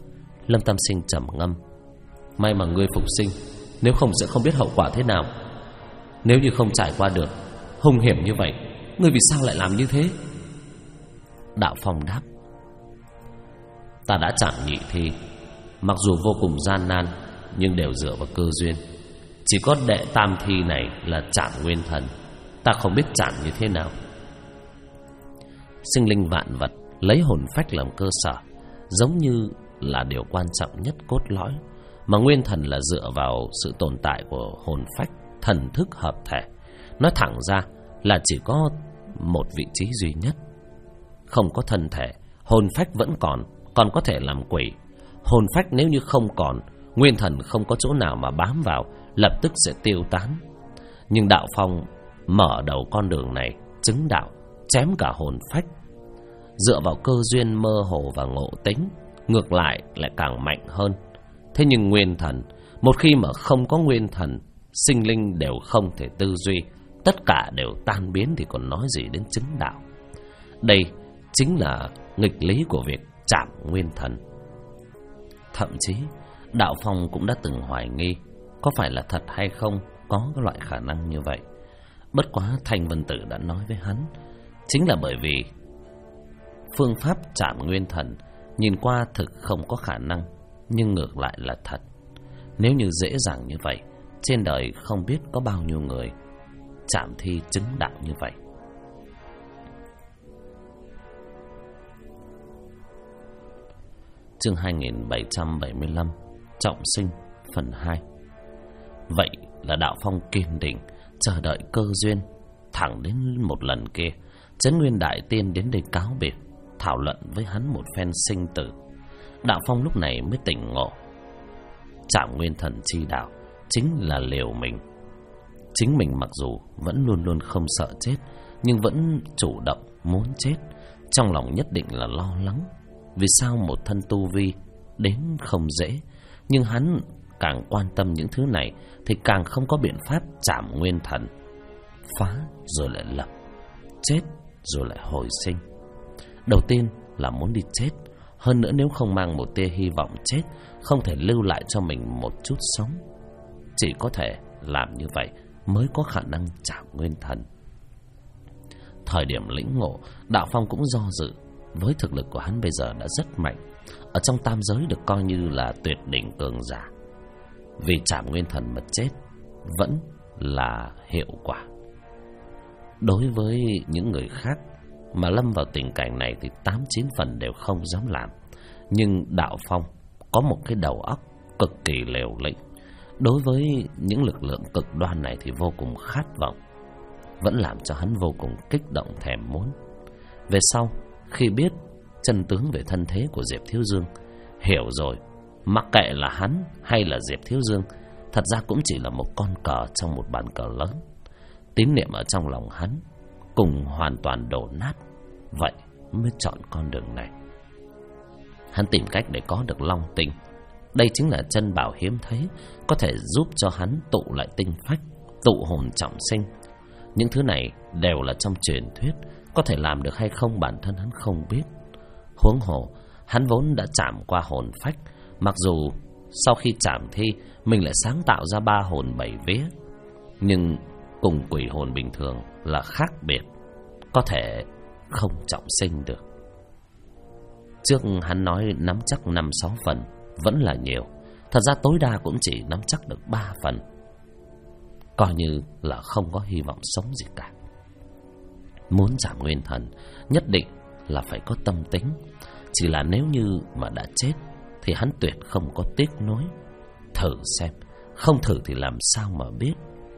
Lâm Tam Sinh trầm ngâm: may mà ngươi phục sinh, nếu không sẽ không biết hậu quả thế nào. Nếu như không trải qua được hung hiểm như vậy, ngươi vì sao lại làm như thế? Đạo Phong đáp: Ta đã chạm nhị thi, mặc dù vô cùng gian nan nhưng đều dựa vào cơ duyên. Chỉ có đệ tam thi này là chạm nguyên thần, ta không biết chạm như thế nào. Sinh linh vạn vật lấy hồn phách làm cơ sở, giống như là điều quan trọng nhất, cốt lõi, mà nguyên thần là dựa vào sự tồn tại của hồn phách, thần thức hợp thể. Nói thẳng ra là chỉ có một vị trí duy nhất. Không có thân thể, hồn phách vẫn còn có thể làm quỷ. Hồn phách nếu như không còn, nguyên thần không có chỗ nào mà bám vào, lập tức sẽ tiêu tán. Nhưng Đạo Phong mở đầu con đường này, chứng đạo, chém cả hồn phách. Dựa vào cơ duyên mơ hồ và ngộ tính, ngược lại càng mạnh hơn. Thế nhưng nguyên thần, một khi mà không có nguyên thần, sinh linh đều không thể tư duy, tất cả đều tan biến thì còn nói gì đến chứng đạo. Đây chính là nghịch lý của việc chạm nguyên thần. Thậm chí Đạo Phong cũng đã từng hoài nghi có phải là thật hay không có cái loại khả năng như vậy. Bất quá Thanh Vân Tử đã nói với hắn, chính là bởi vì phương pháp chạm nguyên thần nhìn qua thực không có khả năng, nhưng ngược lại là thật. Nếu như dễ dàng như vậy, trên đời không biết có bao nhiêu người chạm thi chứng đạo như vậy. Chương 2775 Trọng sinh phần 2. Vậy là Đạo Phong kiên định chờ đợi cơ duyên. Thẳng đến một lần kia, Trấn Nguyên Đại Tiên đến đây cáo biệt, thảo luận với hắn một phen sinh tử. Đạo Phong lúc này mới tỉnh ngộ. Chạm nguyên thần chi đạo chính là liều mình. Chính mình mặc dù vẫn luôn luôn không sợ chết, nhưng vẫn chủ động muốn chết. Trong lòng nhất định là lo lắng. Vì sao một thân tu vi đến không dễ, nhưng hắn càng quan tâm những thứ này thì càng không có biện pháp chạm nguyên thần. Phá rồi lại lập, chết rồi lại hồi sinh. Đầu tiên là muốn đi chết. Hơn nữa nếu không mang một tia hy vọng chết, không thể lưu lại cho mình một chút sống. Chỉ có thể làm như vậy mới có khả năng chạm nguyên thần. Thời điểm lĩnh ngộ, Đạo Phong cũng do dự. Với thực lực của hắn bây giờ đã rất mạnh, ở trong tam giới được coi như là tuyệt đỉnh cường giả. Vì chạm nguyên thần mà chết vẫn là hiệu quả. Đối với những người khác mà lâm vào tình cảnh này thì 8-9 phần đều không dám làm. Nhưng Đạo Phong có một cái đầu óc cực kỳ liều lĩnh. Đối với những lực lượng cực đoan này thì vô cùng khát vọng, vẫn làm cho hắn vô cùng kích động thèm muốn. Về sau, khi biết chân tướng về thân thế của Diệp Thiếu Dương, hiểu rồi, mặc kệ là hắn hay là Diệp Thiếu Dương, thật ra cũng chỉ là một con cờ trong một bàn cờ lớn. Tín niệm ở trong lòng hắn cùng hoàn toàn đổ nát, vậy mới chọn con đường này. Hắn tìm cách để có được Long Tinh. Đây chính là chân bảo hiếm thấy, có thể giúp cho hắn tụ lại tinh phách, tụ hồn trọng sinh. Những thứ này đều là trong truyền thuyết, có thể làm được hay không bản thân hắn không biết. Huống hồ hắn vốn đã chạm qua hồn phách, mặc dù sau khi chạm thi mình lại sáng tạo ra 3 hồn 7 vía, nhưng cùng quỷ hồn bình thường là khác biệt, có thể không trọng sinh được. Trước hắn nói nắm chắc 5-6 phần vẫn là nhiều, thật ra tối đa cũng chỉ nắm chắc được 3 phần, coi như là không có hy vọng sống gì cả. Muốn chạm nguyên thần nhất định là phải có tâm tính. Chỉ là nếu như mà đã chết thì hắn tuyệt không có tiếc nuối. Thử xem, không thử thì làm sao mà biết.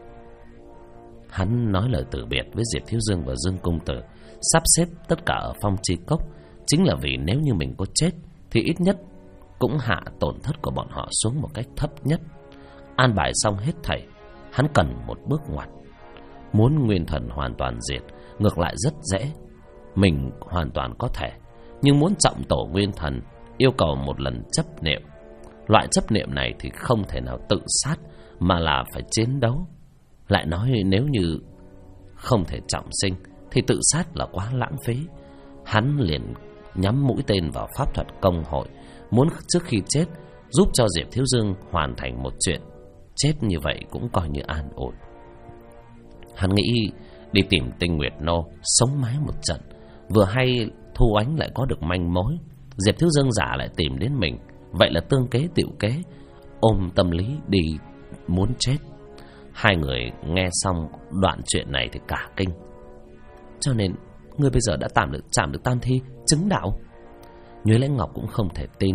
Hắn nói lời từ biệt với Diệp Thiếu Dương và Dương Công Tử, sắp xếp tất cả ở Phong Chi Cốc, chính là vì nếu như mình có chết thì ít nhất cũng hạ tổn thất của bọn họ xuống một cách thấp nhất. An bài xong hết thảy, hắn cần một bước ngoặt. Muốn nguyên thần hoàn toàn diệt ngược lại rất dễ, mình hoàn toàn có thể. Nhưng muốn trọng tổ nguyên thần yêu cầu một lần chấp niệm. Loại chấp niệm này thì không thể nào tự sát, mà là phải chiến đấu. Lại nói nếu như không thể trọng sinh thì tự sát là quá lãng phí. Hắn liền nhắm mũi tên vào pháp thuật công hội, muốn trước khi chết giúp cho Diệp Thiếu Dương hoàn thành một chuyện. Chết như vậy cũng coi như an ổn. Hắn nghĩ đi tìm Tinh Nguyệt Nô sống mái một trận, vừa hay Thu Ánh lại có được manh mối, Diệp Thiếu Dương giả lại tìm đến mình, vậy là tương kế tựu kế, ôm tâm lý đi muốn chết. Hai người nghe xong đoạn chuyện này thì cả kinh. Cho nên ngươi bây giờ đã chạm được tam thi chứng đạo? Nhuế Lãnh Ngọc cũng không thể tin.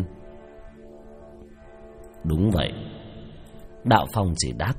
Đúng vậy. Đạo Phong chỉ đáp.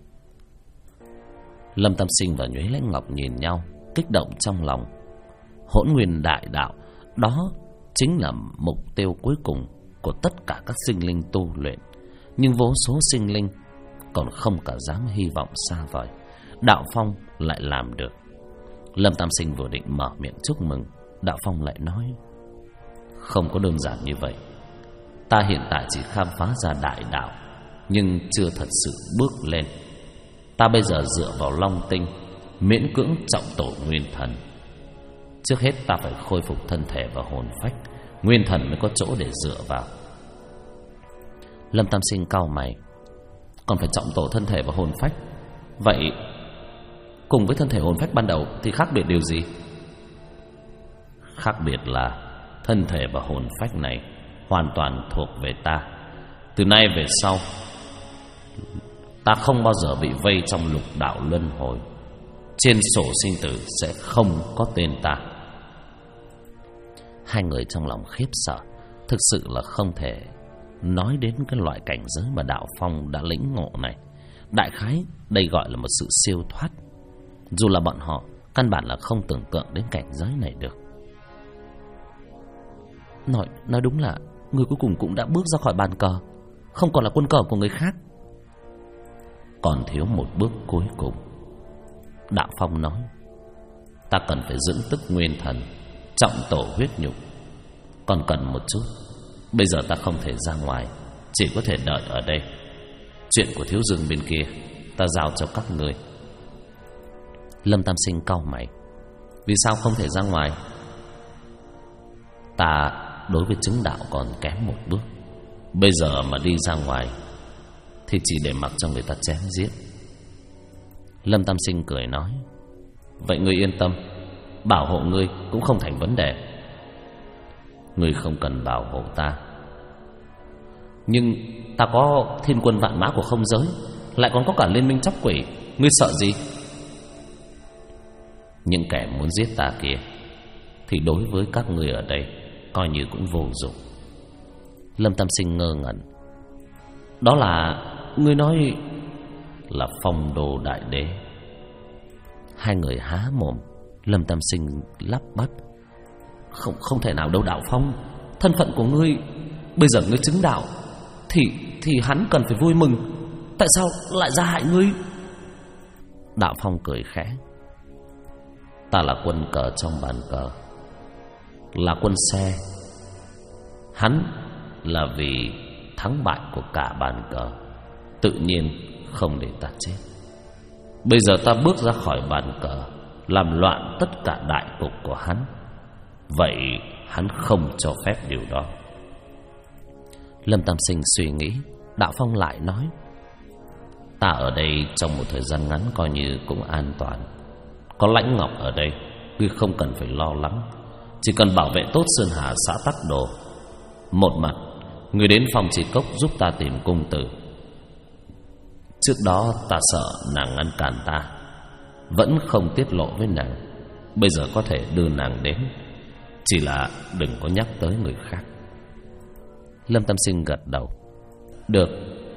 Lâm Tam Sinh và Nhuế Lãnh Ngọc nhìn nhau, kích động trong lòng. Hỗn Nguyên Đại Đạo, đó chính là mục tiêu cuối cùng của tất cả các sinh linh tu luyện. Nhưng vô số sinh linh còn không cả dám hy vọng xa vời, Đạo Phong lại làm được. Lâm Tam Sinh vừa định mở miệng chúc mừng, Đạo Phong lại nói: không có đơn giản như vậy. Ta hiện tại chỉ khám phá ra đại đạo, nhưng chưa thật sự bước lên. Ta bây giờ dựa vào Long Tinh, miễn cưỡng trọng tổ Nguyên Thần. Trước hết ta phải khôi phục thân thể và hồn phách, Nguyên Thần mới có chỗ để dựa vào. Lâm Tam Sinh cau mày. Còn phải trọng tổ thân thể và hồn phách? Vậy cùng với thân thể hồn phách ban đầu thì khác biệt điều gì? Khác biệt là thân thể và hồn phách này hoàn toàn thuộc về ta. Từ nay về sau, ta không bao giờ bị vây trong lục đạo luân hồi. Trên sổ sinh tử sẽ không có tên ta. Hai người trong lòng khiếp sợ, thực sự là không thể nói đến cái loại cảnh giới mà Đạo Phong đã lĩnh ngộ này. Đại khái đây gọi là một sự siêu thoát, dù là bọn họ căn bản là không tưởng tượng đến cảnh giới này được. Nói đúng là người cuối cùng cũng đã bước ra khỏi bàn cờ, không còn là quân cờ của người khác. Còn thiếu một bước cuối cùng, Đạo Phong nói. Ta cần phải dưỡng tức Nguyên Thần, trọng tổ huyết nhục. Còn cần một chút. Bây giờ ta không thể ra ngoài, chỉ có thể đợi ở đây. Chuyện của Thiếu Dương bên kia ta giao cho các ngươi. Lâm Tam Sinh cau mày. Vì sao không thể ra ngoài? Ta đối với chứng đạo còn kém một bước. Bây giờ mà đi ra ngoài thì chỉ để mặc cho người ta chém giết. Lâm Tam Sinh cười nói. Vậy ngươi yên tâm, bảo hộ ngươi cũng không thành vấn đề. Ngươi không cần bảo hộ ta. Nhưng ta có thiên quân vạn mã của không giới, lại còn có cả liên minh chóc quỷ, ngươi sợ gì? Những kẻ muốn giết ta kia thì đối với các ngươi ở đây coi như cũng vô dụng. Lâm Tam Sinh ngơ ngẩn. Đó là ngươi nói là Phong Đô Đại Đế. Hai người há mồm. Lâm Tam Sinh lắp bắp. Không thể nào đâu Đạo Phong. Thân phận của ngươi, bây giờ ngươi chứng đạo thì hắn cần phải vui mừng. Tại sao lại ra hại ngươi? Đạo Phong cười khẽ. Ta là quân cờ trong bàn cờ, là quân xe. Hắn là vì thắng bại của cả bàn cờ, tự nhiên không để ta chết. Bây giờ ta bước ra khỏi bàn cờ, làm loạn tất cả đại cục của hắn, vậy hắn không cho phép điều đó. Lâm Tam Sinh suy nghĩ. Đạo Phong lại nói. Ta ở đây trong một thời gian ngắn coi như cũng an toàn. Có Lãnh Ngọc ở đây, ngươi không cần phải lo lắng. Chỉ cần bảo vệ tốt Sơn Hà xã Tắc Đồ. Một mặt, ngươi đến Phong Trì Cốc giúp ta tìm cung tử. Trước đó ta sợ nàng ngăn cản ta, vẫn không tiết lộ với nàng. Bây giờ có thể đưa nàng đến, chỉ là đừng có nhắc tới người khác. Lâm Tam Sinh gật đầu. Được.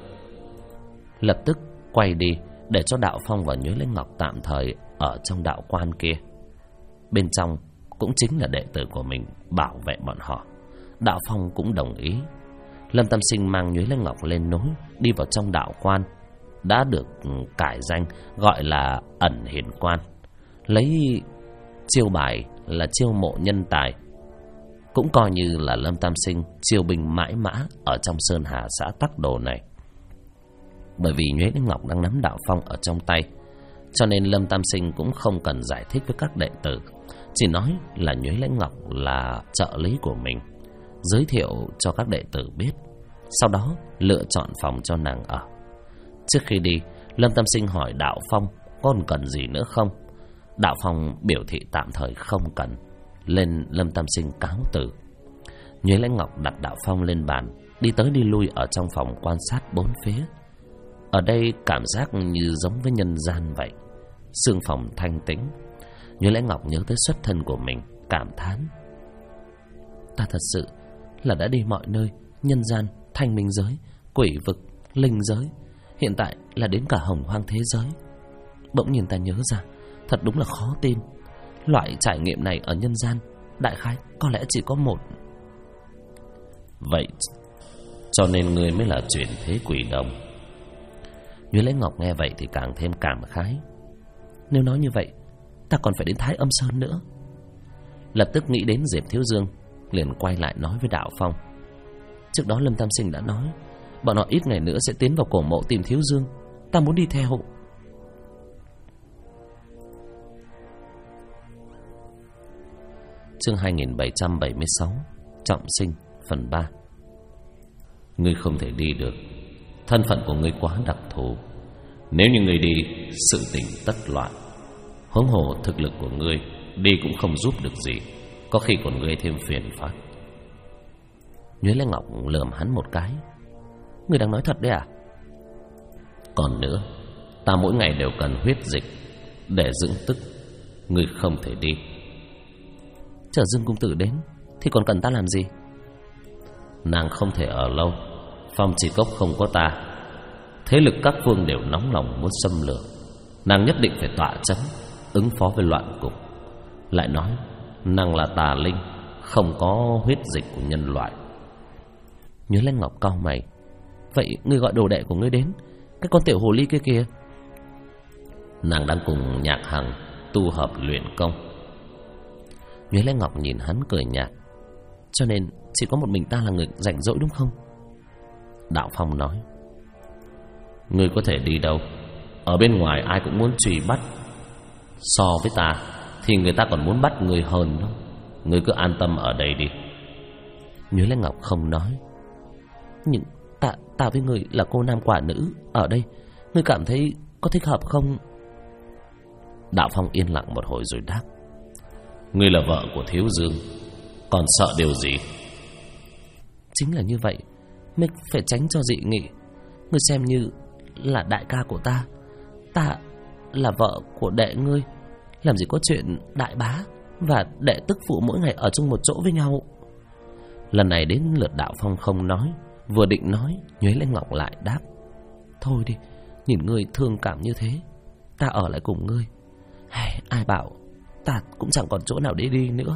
Lập tức quay đi, để cho Đạo Phong và Nhuế Lãnh Ngọc tạm thời ở trong đạo quan kia. Bên trong cũng chính là đệ tử của mình bảo vệ bọn họ. Đạo Phong cũng đồng ý. Lâm Tam Sinh mang Nhuế Lãnh Ngọc lên núi, đi vào trong đạo quan, đã được cải danh gọi là Ẩn Hiền Quan. Lấy chiêu bài là chiêu mộ nhân tài, cũng coi như là Lâm Tam Sinh chiêu binh mãi mã ở trong Sơn Hà xã Tắc Đồ này. Bởi vì Nhuế Lãnh Ngọc đang nắm Đạo Phong ở trong tay, cho nên Lâm Tam Sinh cũng không cần giải thích với các đệ tử, chỉ nói là Nhuế Lãnh Ngọc là trợ lý của mình, giới thiệu cho các đệ tử biết, sau đó lựa chọn phòng cho nàng ở. Trước khi đi, Lâm Tam Sinh hỏi Đạo Phong còn cần gì nữa không? Đạo Phong biểu thị tạm thời không cần, lên Lâm Tam Sinh cáo từ. Nhuế Lãnh Ngọc đặt Đạo Phong lên bàn, đi tới đi lui ở trong phòng quan sát bốn phía. Ở đây cảm giác như giống với nhân gian vậy, sương phòng thanh tĩnh. Nhuế Lãnh Ngọc nhớ tới xuất thân của mình, cảm thán: ta thật sự là đã đi mọi nơi, nhân gian, thanh minh giới, quỷ vực, linh giới, hiện tại là đến cả hồng hoang thế giới. Bỗng nhiên ta nhớ ra, thật đúng là khó tin. Loại trải nghiệm này ở nhân gian đại khái có lẽ chỉ có một. Vậy cho nên ngươi mới là chuyển thế quỷ đồng. Nhuế Lãnh Ngọc nghe vậy thì càng thêm cảm khái. Nếu nói như vậy, ta còn phải đến Thái Âm Sơn nữa. Lập tức nghĩ đến Diệp Thiếu Dương, liền quay lại nói với Đạo Phong: trước đó Lâm Tam Sinh đã nói bọn họ ít ngày nữa sẽ tiến vào cổ mộ tìm Thiếu Dương, ta muốn đi theo. Chương 2776 Trọng Sinh phần 3. Ngươi không thể đi được, thân phận của ngươi quá đặc thù. Nếu như ngươi đi, sự tình tất loạn. Huống hồ thực lực của ngươi đi cũng không giúp được gì, có khi còn gây thêm phiền phức. Nhuế Lãnh Ngọc lườm hắn một cái: ngươi đang nói thật đấy à? Còn nữa, ta mỗi ngày đều cần huyết dịch để dưỡng tức, ngươi không thể đi. Chờ Dương công tử đến thì còn cần ta làm gì? Nàng không thể ở lâu, Phong Chỉ Cốc không có ta, thế lực các phương đều nóng lòng muốn xâm lược. Nàng nhất định phải tọa chấn, ứng phó với loạn cục. Lại nói nàng là tà linh, không có huyết dịch của nhân loại. Nhuế Lãnh Ngọc cau mày: vậy ngươi gọi đồ đệ của ngươi đến, cái con tiểu hồ ly kia kìa? Nàng đang cùng Nhạc Hằng tu hợp luyện công. Nhuế Lãnh Ngọc nhìn hắn cười nhạt: cho nên chỉ có một mình ta là người rảnh rỗi đúng không? Đạo Phong nói: ngươi có thể đi đâu, ở bên ngoài ai cũng muốn truy bắt. So với ta thì người ta còn muốn bắt ngươi hơn đó. Ngươi cứ an tâm ở đây đi. Nhuế Lãnh Ngọc không nói: nhưng ta với ngươi là cô nam quả nữ ở đây, ngươi cảm thấy có thích hợp không? Đạo Phong yên lặng một hồi rồi đáp: ngươi là vợ của Thiếu Dương, còn sợ điều gì? Chính là như vậy mới phải tránh cho dị nghị. Ngươi xem như là đại ca của ta, ta là vợ của đệ ngươi, làm gì có chuyện đại bá và đệ tức phụ mỗi ngày ở chung một chỗ với nhau. Lần này đến lượt Đạo Phong không nói, vừa định nói, Nhuế Lãnh Ngọc lại đáp: thôi đi, nhìn ngươi thương cảm như thế, ta ở lại cùng ngươi. Ai bảo ta cũng chẳng còn chỗ nào để đi nữa.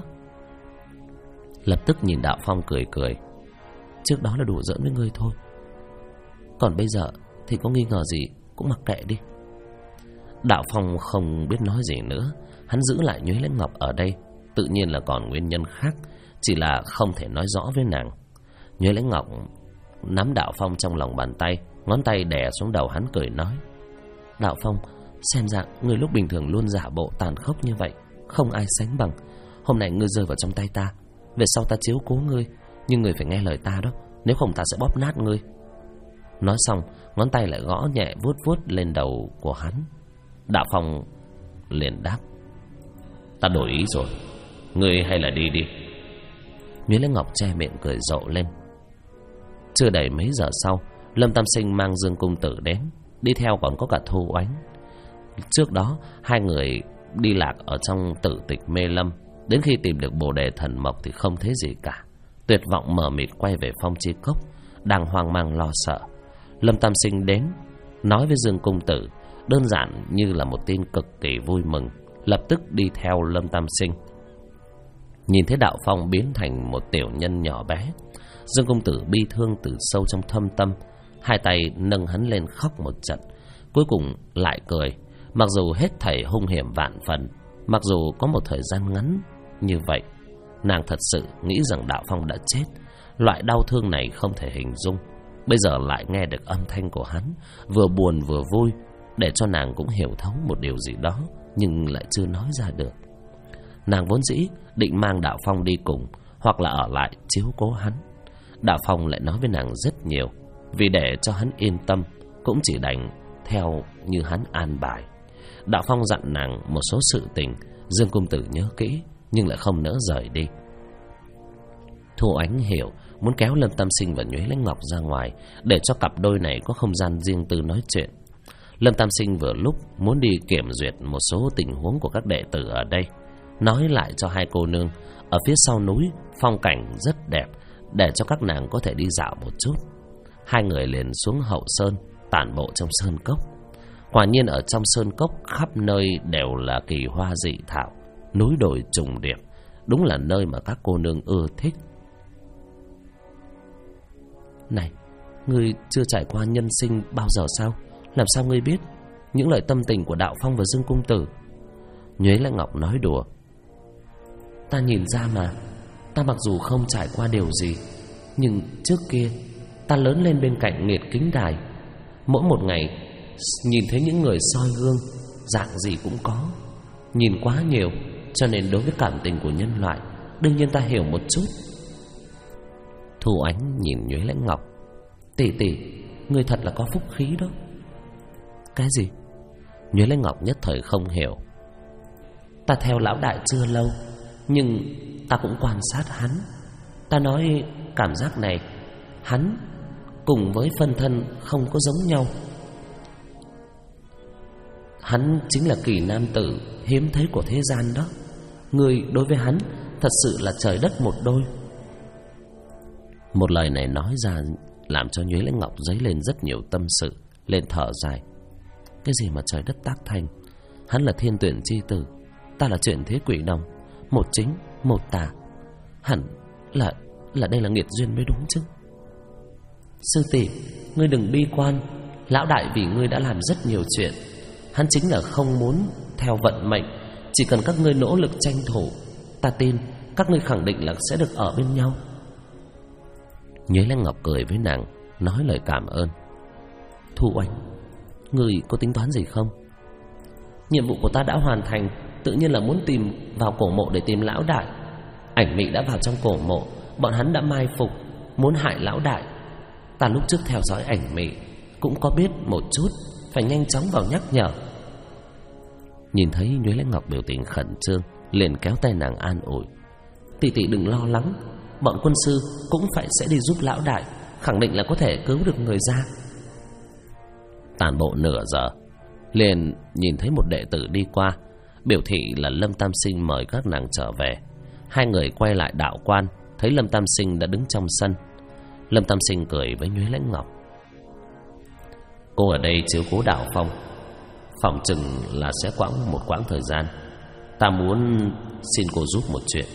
Lập tức nhìn Đạo Phong cười cười: trước đó là đùa giỡn với ngươi thôi, còn bây giờ thì có nghi ngờ gì cũng mặc kệ đi. Đạo Phong không biết nói gì nữa, hắn giữ lại Nhuế Lãnh Ngọc ở đây tự nhiên là còn nguyên nhân khác, chỉ là không thể nói rõ với nàng. Nhuế Lãnh Ngọc nắm Đạo Phong trong lòng bàn tay, ngón tay đè xuống đầu hắn cười nói: Đạo Phong, xem ra người lúc bình thường luôn giả bộ tàn khốc như vậy, không ai sánh bằng. Hôm nay ngươi rơi vào trong tay ta, về sau ta chiếu cố ngươi, nhưng ngươi phải nghe lời ta đó, nếu không ta sẽ bóp nát ngươi. Nói xong, ngón tay lại gõ nhẹ vuốt vuốt lên đầu của hắn. Đạo Phong liền đáp: ta đổi ý rồi, ngươi hay là đi đi. Nhuế Lãnh Ngọc che miệng cười rộ lên. Chưa đầy mấy giờ sau, Lâm Tam Sinh mang Dương Cung Tử đến, đi theo còn có cả Thu Oánh. Trước đó hai người đi lạc ở trong Tử Tịch Mê Lâm, đến khi tìm được Bồ Đề Thần Mộc thì không thấy gì cả, tuyệt vọng mờ mịt quay về Phong Chi Cốc, đang hoang mang lo sợ. Lâm Tam Sinh đến nói với Dương Cung Tử, đơn giản như là một tin cực kỳ vui mừng, lập tức đi theo Lâm Tam Sinh. Nhìn thấy Đạo Phong biến thành một tiểu nhân nhỏ bé, Dương Cung Tử bi thương từ sâu trong thâm tâm, hai tay nâng hắn lên khóc một trận, cuối cùng lại cười. Mặc dù hết thảy hung hiểm vạn phần, mặc dù có một thời gian ngắn như vậy, nàng thật sự nghĩ rằng Đạo Phong đã chết. Loại đau thương này không thể hình dung, bây giờ lại nghe được âm thanh của hắn, vừa buồn vừa vui, để cho nàng cũng hiểu thấu một điều gì đó, nhưng lại chưa nói ra được. Nàng vốn dĩ định mang Đạo Phong đi cùng, hoặc là ở lại chiếu cố hắn. Đạo Phong lại nói với nàng rất nhiều, vì để cho hắn yên tâm, cũng chỉ đành theo như hắn an bài. Đạo Phong dặn nàng một số sự tình, Dương Công Tử nhớ kỹ nhưng lại không nỡ rời đi. Thu Ánh hiểu, muốn kéo Lâm Tam Sinh và Nhuế Lãnh Ngọc ra ngoài để cho cặp đôi này có không gian riêng tư nói chuyện. Lâm Tam Sinh vừa lúc muốn đi kiểm duyệt một số tình huống của các đệ tử ở đây, nói lại cho hai cô nương ở phía sau núi phong cảnh rất đẹp, để cho các nàng có thể đi dạo một chút. Hai người liền xuống hậu sơn, tản bộ trong sơn cốc. Quả nhiên ở trong sơn cốc khắp nơi đều là kỳ hoa dị thảo, núi đồi trùng điệp, đúng là nơi mà các cô nương ưa thích. Này, ngươi chưa trải qua nhân sinh bao giờ sao? Làm sao ngươi biết những lời tâm tình của Đạo Phong và Dương Công Tử? Nhuế Lãnh Ngọc nói đùa. Ta nhìn ra mà. Ta mặc dù không trải qua điều gì, nhưng trước kia ta lớn lên bên cạnh nghiệt kính đài. Mỗi một ngày nhìn thấy những người soi gương, dạng gì cũng có. Nhìn quá nhiều, cho nên đối với cảm tình của nhân loại, đương nhiên ta hiểu một chút. Thu Ánh nhìn Nhuế Lãnh Ngọc. Tỷ tỷ, ngươi thật là có phúc khí đó. Cái gì? Nhuế Lãnh Ngọc nhất thời không hiểu. Ta theo lão đại chưa lâu, nhưng ta cũng quan sát hắn. Ta nói cảm giác này, hắn cùng với phân thân không có giống nhau. Hắn chính là kỳ nam tử hiếm thấy của thế gian đó. Ngươi đối với hắn thật sự là trời đất một đôi. Một lời này nói ra làm cho Nhuế Lãnh Ngọc dấy lên rất nhiều tâm sự, lên thở dài. Cái gì mà trời đất tác thành? Hắn là thiên tuyển chi tử, ta là chuyển thế quỷ đồng, một chính một tà. Hẳn là đây là nghiệt duyên mới đúng chứ. Sư tỷ, ngươi đừng bi quan. Lão đại vì ngươi đã làm rất nhiều chuyện. Hắn chính là không muốn theo vận mệnh. Chỉ cần các ngươi nỗ lực tranh thủ, ta tin các ngươi khẳng định là sẽ được ở bên nhau. Nhuế Lãnh Ngọc cười với nàng, nói lời cảm ơn. Thu Oanh, ngươi có tính toán gì không? Nhiệm vụ của ta đã hoàn thành, tự nhiên là muốn tìm vào cổ mộ để tìm lão đại. Ảnh Mị đã vào trong cổ mộ, bọn hắn đã mai phục, muốn hại lão đại. Ta lúc trước theo dõi Ảnh Mị cũng có biết một chút, phải nhanh chóng vào nhắc nhở. Nhìn thấy Nhuế Lãnh Ngọc biểu tình khẩn trương, liền kéo tay nàng an ủi. Tỷ tỷ đừng lo lắng, bọn quân sư cũng phải sẽ đi giúp lão đại, khẳng định là có thể cứu được người ra. Tàn bộ nửa giờ, liền nhìn thấy một đệ tử đi qua, biểu thị là Lâm Tam Sinh mời các nàng trở về. Hai người quay lại đạo quan, thấy Lâm Tam Sinh đã đứng trong sân. Lâm Tam Sinh cười với Nhuế Lãnh Ngọc. Cô ở đây chiếu cố Đạo Phong, phỏng chừng là sẽ một quãng thời gian. Ta muốn xin cô giúp một chuyện.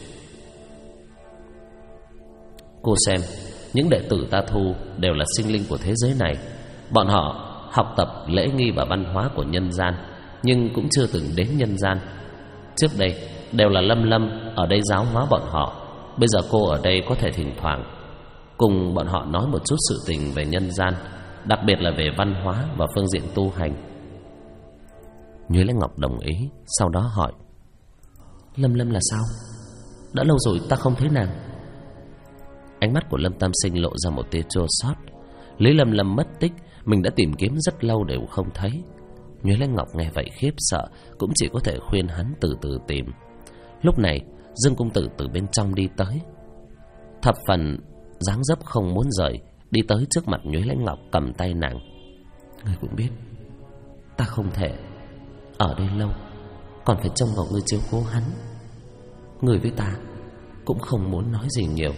Cô xem, những đệ tử ta thu đều là sinh linh của thế giới này. Bọn họ học tập lễ nghi và văn hóa của nhân gian, nhưng cũng chưa từng đến nhân gian. Trước đây đều là Lâm Lâm ở đây giáo hóa bọn họ. Bây giờ cô ở đây có thể thỉnh thoảng cùng bọn họ nói một chút sự tình về nhân gian, đặc biệt là về văn hóa và phương diện tu hành. Nhuế Lãnh Ngọc đồng ý, sau đó hỏi. Lâm Lâm là sao? Đã lâu rồi ta không thấy nàng. Ánh mắt của Lâm Tam Sinh lộ ra một tia chua xót. Lý Lâm Lâm mất tích, mình đã tìm kiếm rất lâu đều không thấy. Nhuế Lãnh Ngọc nghe vậy khiếp sợ, cũng chỉ có thể khuyên hắn từ từ tìm. Lúc này Dương Công Tử từ bên trong đi tới, thập phần dáng dấp không muốn rời, đi tới trước mặt Nhuế Lãnh Ngọc, cầm tay nàng. Ngươi cũng biết ta không thể ở đây lâu, còn phải trông vào ngươi chiếu cố hắn. Ngươi với ta cũng không muốn nói gì nhiều.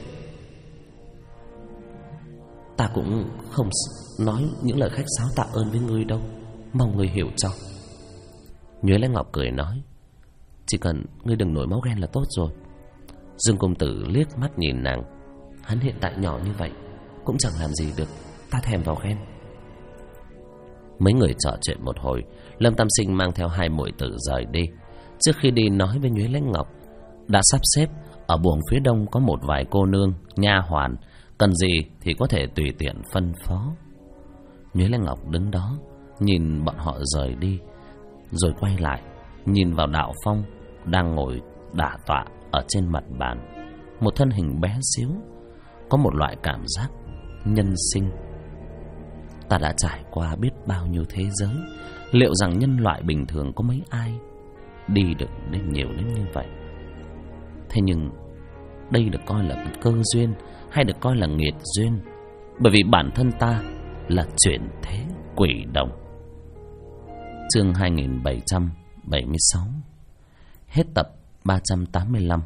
Ta cũng không nói những lời khách sáo tạ ơn với ngươi đâu, mong ngươi hiểu cho. Nhuế Lãnh Ngọc cười nói. Chỉ cần ngươi đừng nổi máu ghen là tốt rồi. Dương Công Tử liếc mắt nhìn nàng. Hắn hiện tại nhỏ như vậy cũng chẳng làm gì được, ta thèm vào ghen. Mấy người trò chuyện một hồi, Lâm Tam Sinh mang theo hai muội tử rời đi. Trước khi đi nói với Nhuế Lãnh Ngọc, đã sắp xếp ở buồng phía đông có một vài cô nương, nha hoàn, cần gì thì có thể tùy tiện phân phó. Nhuế Lãnh Ngọc đứng đó nhìn bọn họ rời đi, rồi quay lại nhìn vào Đạo Phong đang ngồi đả tọa ở trên mặt bàn, một thân hình bé xíu. Có một loại cảm giác nhân sinh. Ta đã trải qua biết bao nhiêu thế giới, Liệu rằng nhân loại bình thường có mấy ai đi được đến nhiều đến như vậy? Thế nhưng đây được coi là cơ duyên hay được coi là nghiệt duyên? Bởi vì bản thân ta là chuyển thế quỷ đồng. Chương 2776. Hết tập 385.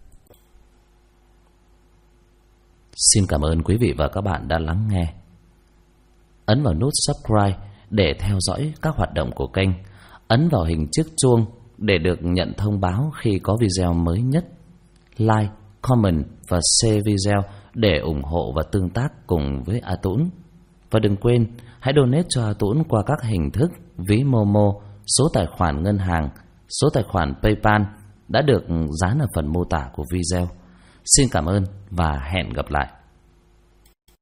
Xin cảm ơn quý vị và các bạn đã lắng nghe. Ấn vào nút subscribe để theo dõi các hoạt động của kênh. Ấn vào hình chiếc chuông để được nhận thông báo khi có video mới nhất. Like, comment và share video để ủng hộ và tương tác cùng với A Tũng. Và đừng quên hãy donate cho A Tũng qua các hình thức ví Momo, số tài khoản ngân hàng, số tài khoản PayPal đã được dán ở phần mô tả của video. Xin cảm ơn và hẹn gặp lại.